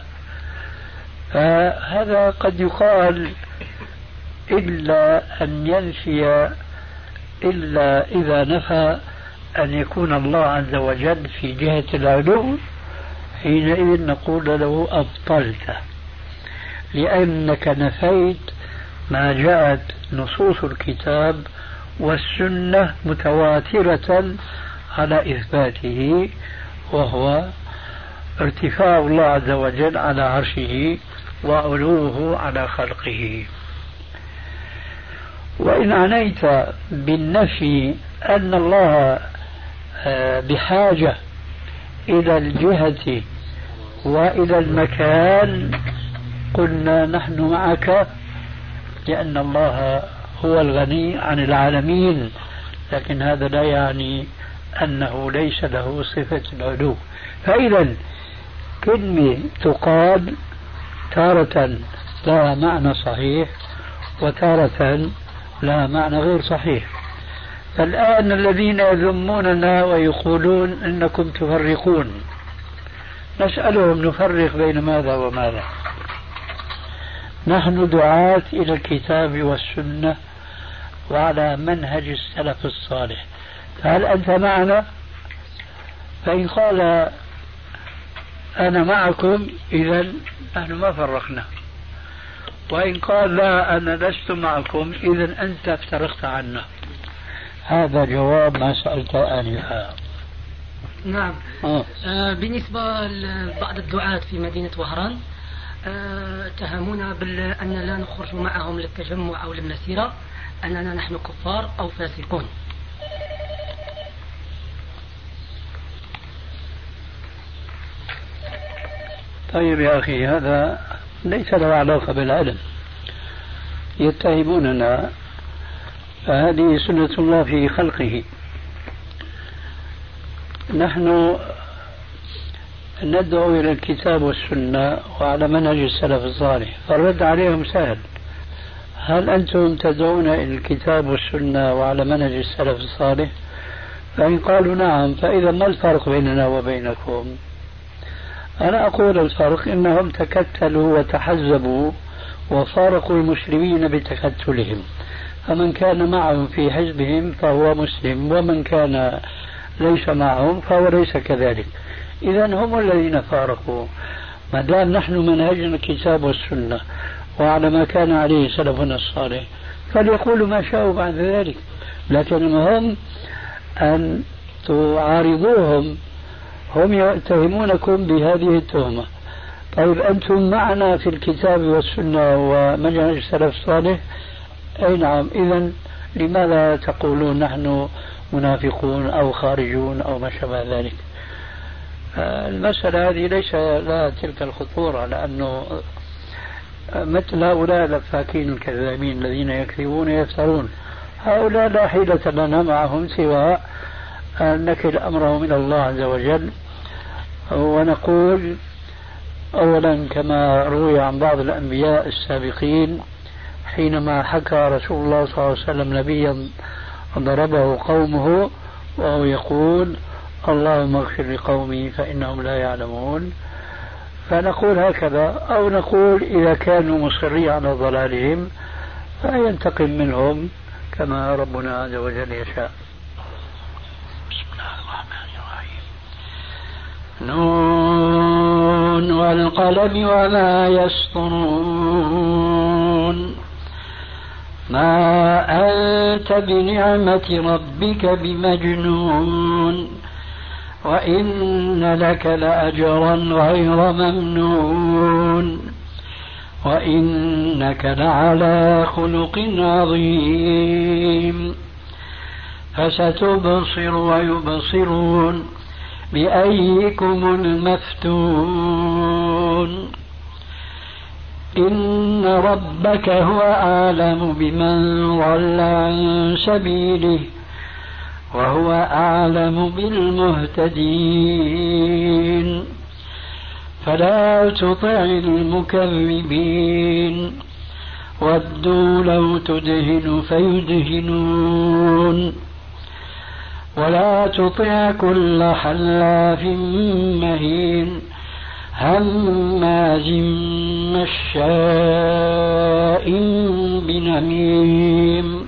فهذا قد يقال إلا أن ينفي، إلا إذا نفى أن يكون الله عز وجل في جهة العلو، حينئذ نقول له أبطلت، لأنك نفيت ما جاءت نصوص الكتاب والسنة متواترة على إثباته، وهو ارتفاع الله عز وجل على عرشه وعلوه على خلقه. وإن عنيت بالنفي أن الله بحاجة إلى الجهة وإلى المكان قلنا نحن معك لأن الله هو الغني عن العالمين، لكن هذا لا يعني أنه ليس له صفة العلو. فإذا كلمة تقال تارة لها معنى صحيح وتارة لها معنى غير صحيح. الآن الذين يذموننا ويقولون إنكم تفرقون، نسألهم نفرق بين ماذا وماذا؟ نحن دعاة إلى الكتاب والسنة وعلى منهج السلف الصالح، هل أنت معنا؟ فإن قال أنا معكم إذا نحن ما فرقنا، وإن قال لا أنا لست معكم إذا أنت افترقت عنا. هذا جواب ما سألت آنفا. نعم. بالنسبة لبعض الدعاة في مدينة وهران اتهمونا بأن لا نخرج معهم للتجمع أو للمسيرة، أننا نحن كفار أو فاسقون. طيب يا أخي، هذا ليس له علاقة بالعلم. يتهموننا، فهذه سنة الله في خلقه. نحن ندعو إلى الكتاب والسنة وعلى منهج السلف الصالح، فالرد عليهم سهل. هل أنتم تدعون إلى الكتاب والسنة وعلى منهج السلف الصالح؟ فإن قالوا نعم، فإذا ما الفرق بيننا وبينكم؟ أنا أقول الفرق إنهم تكتلوا وتحزبوا وفارقوا المسلمين بتكتلهم، فمن كان معهم في حزبهم فهو مسلم، ومن كان ليس معهم فهو ليس كذلك. إذا هم الذين فارقوا. ما دام نحن منهجنا الكتاب والسنة وعلى ما كان عليه سلفنا الصالح فليقولوا ما شاءوا بعد ذلك، لكن المهم أن تعارضوهم. هم يتهمونكم بهذه التهمة. طيب أنتم معنا في الكتاب والسنة ومنهج السلف الصالح؟ أي نعم. إذا لماذا تقولون نحن منافقون أو خارجون أو ما شابه ذلك؟ المسألة هذه ليس لها تلك الخطورة، لأنه مثل هؤلاء الأفاكين الكذابين الذين يكذبون ويفترون، هؤلاء لا حيلة لنا معهم سوى أن نكل أمرهم إلى الله عز وجل. ونقول أولا كما روي عن بعض الأنبياء السابقين حينما حكى رسول الله صلى الله عليه وسلم نبيا ضربه قومه وهو يقول اللهم اغفر لقومي فإنهم لا يعلمون، فنقول هكذا. أو نقول إذا كانوا مصرين على ضلالهم فينتقم منهم كما ربنا عز وجل يشاء. بسم الله الرحمن الرحيم. نون والقلم وما يسطرون. ما أنت بنعمة ربك بمجنون، وإن لك لأجرا غير ممنون، وإنك لعلى خلق عظيم. فستبصر ويبصرون بأيكم المفتون. إن ربك هو أعلم بمن ضل عن سبيله وهو أعلم بالمهتدين. فلا تطع المكذبين ودوا لو تدهن فيدهنون، ولا تطع كل حلاف مهين هماز مشاء بنميم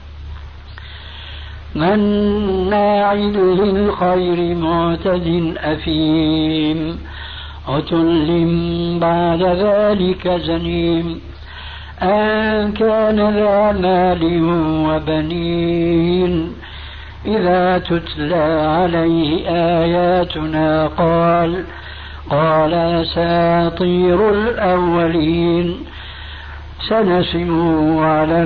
مناع للخير معتد أثيم عتل بعد ذلك زنيم أن كان ذا مال وبنين إذا تتلى عليه آياتنا قال أساطير الأولين سنسمه على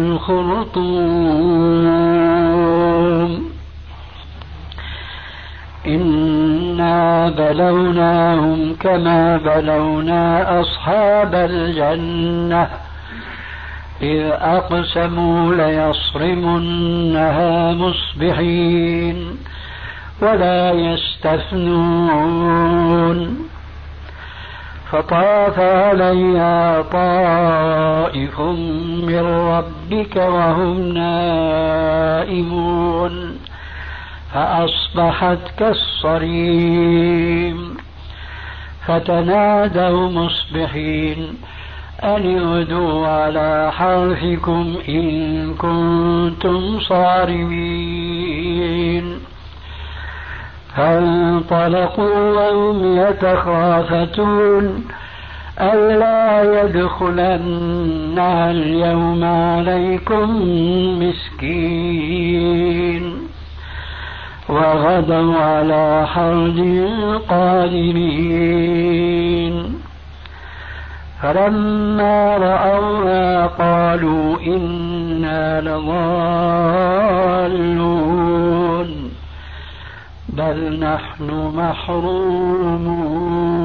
الخرطوم إنا بلوناهم كما بلونا أصحاب الجنة إذ أقسموا ليصرمنها مصبحين ولا يستثنون فطاف عليها طائف من ربك وهم نائمون فأصبحت كالصريم فتنادوا مصبحين أن اغدوا على حرثكم إن كنتم صارمين فانطلقوا وهم يتخافتون ألا يدخلنها اليوم عليكم مسكين وغدوا على حرد قادرين فلما رأوها قالوا إنا لضالون بل نحن محرومون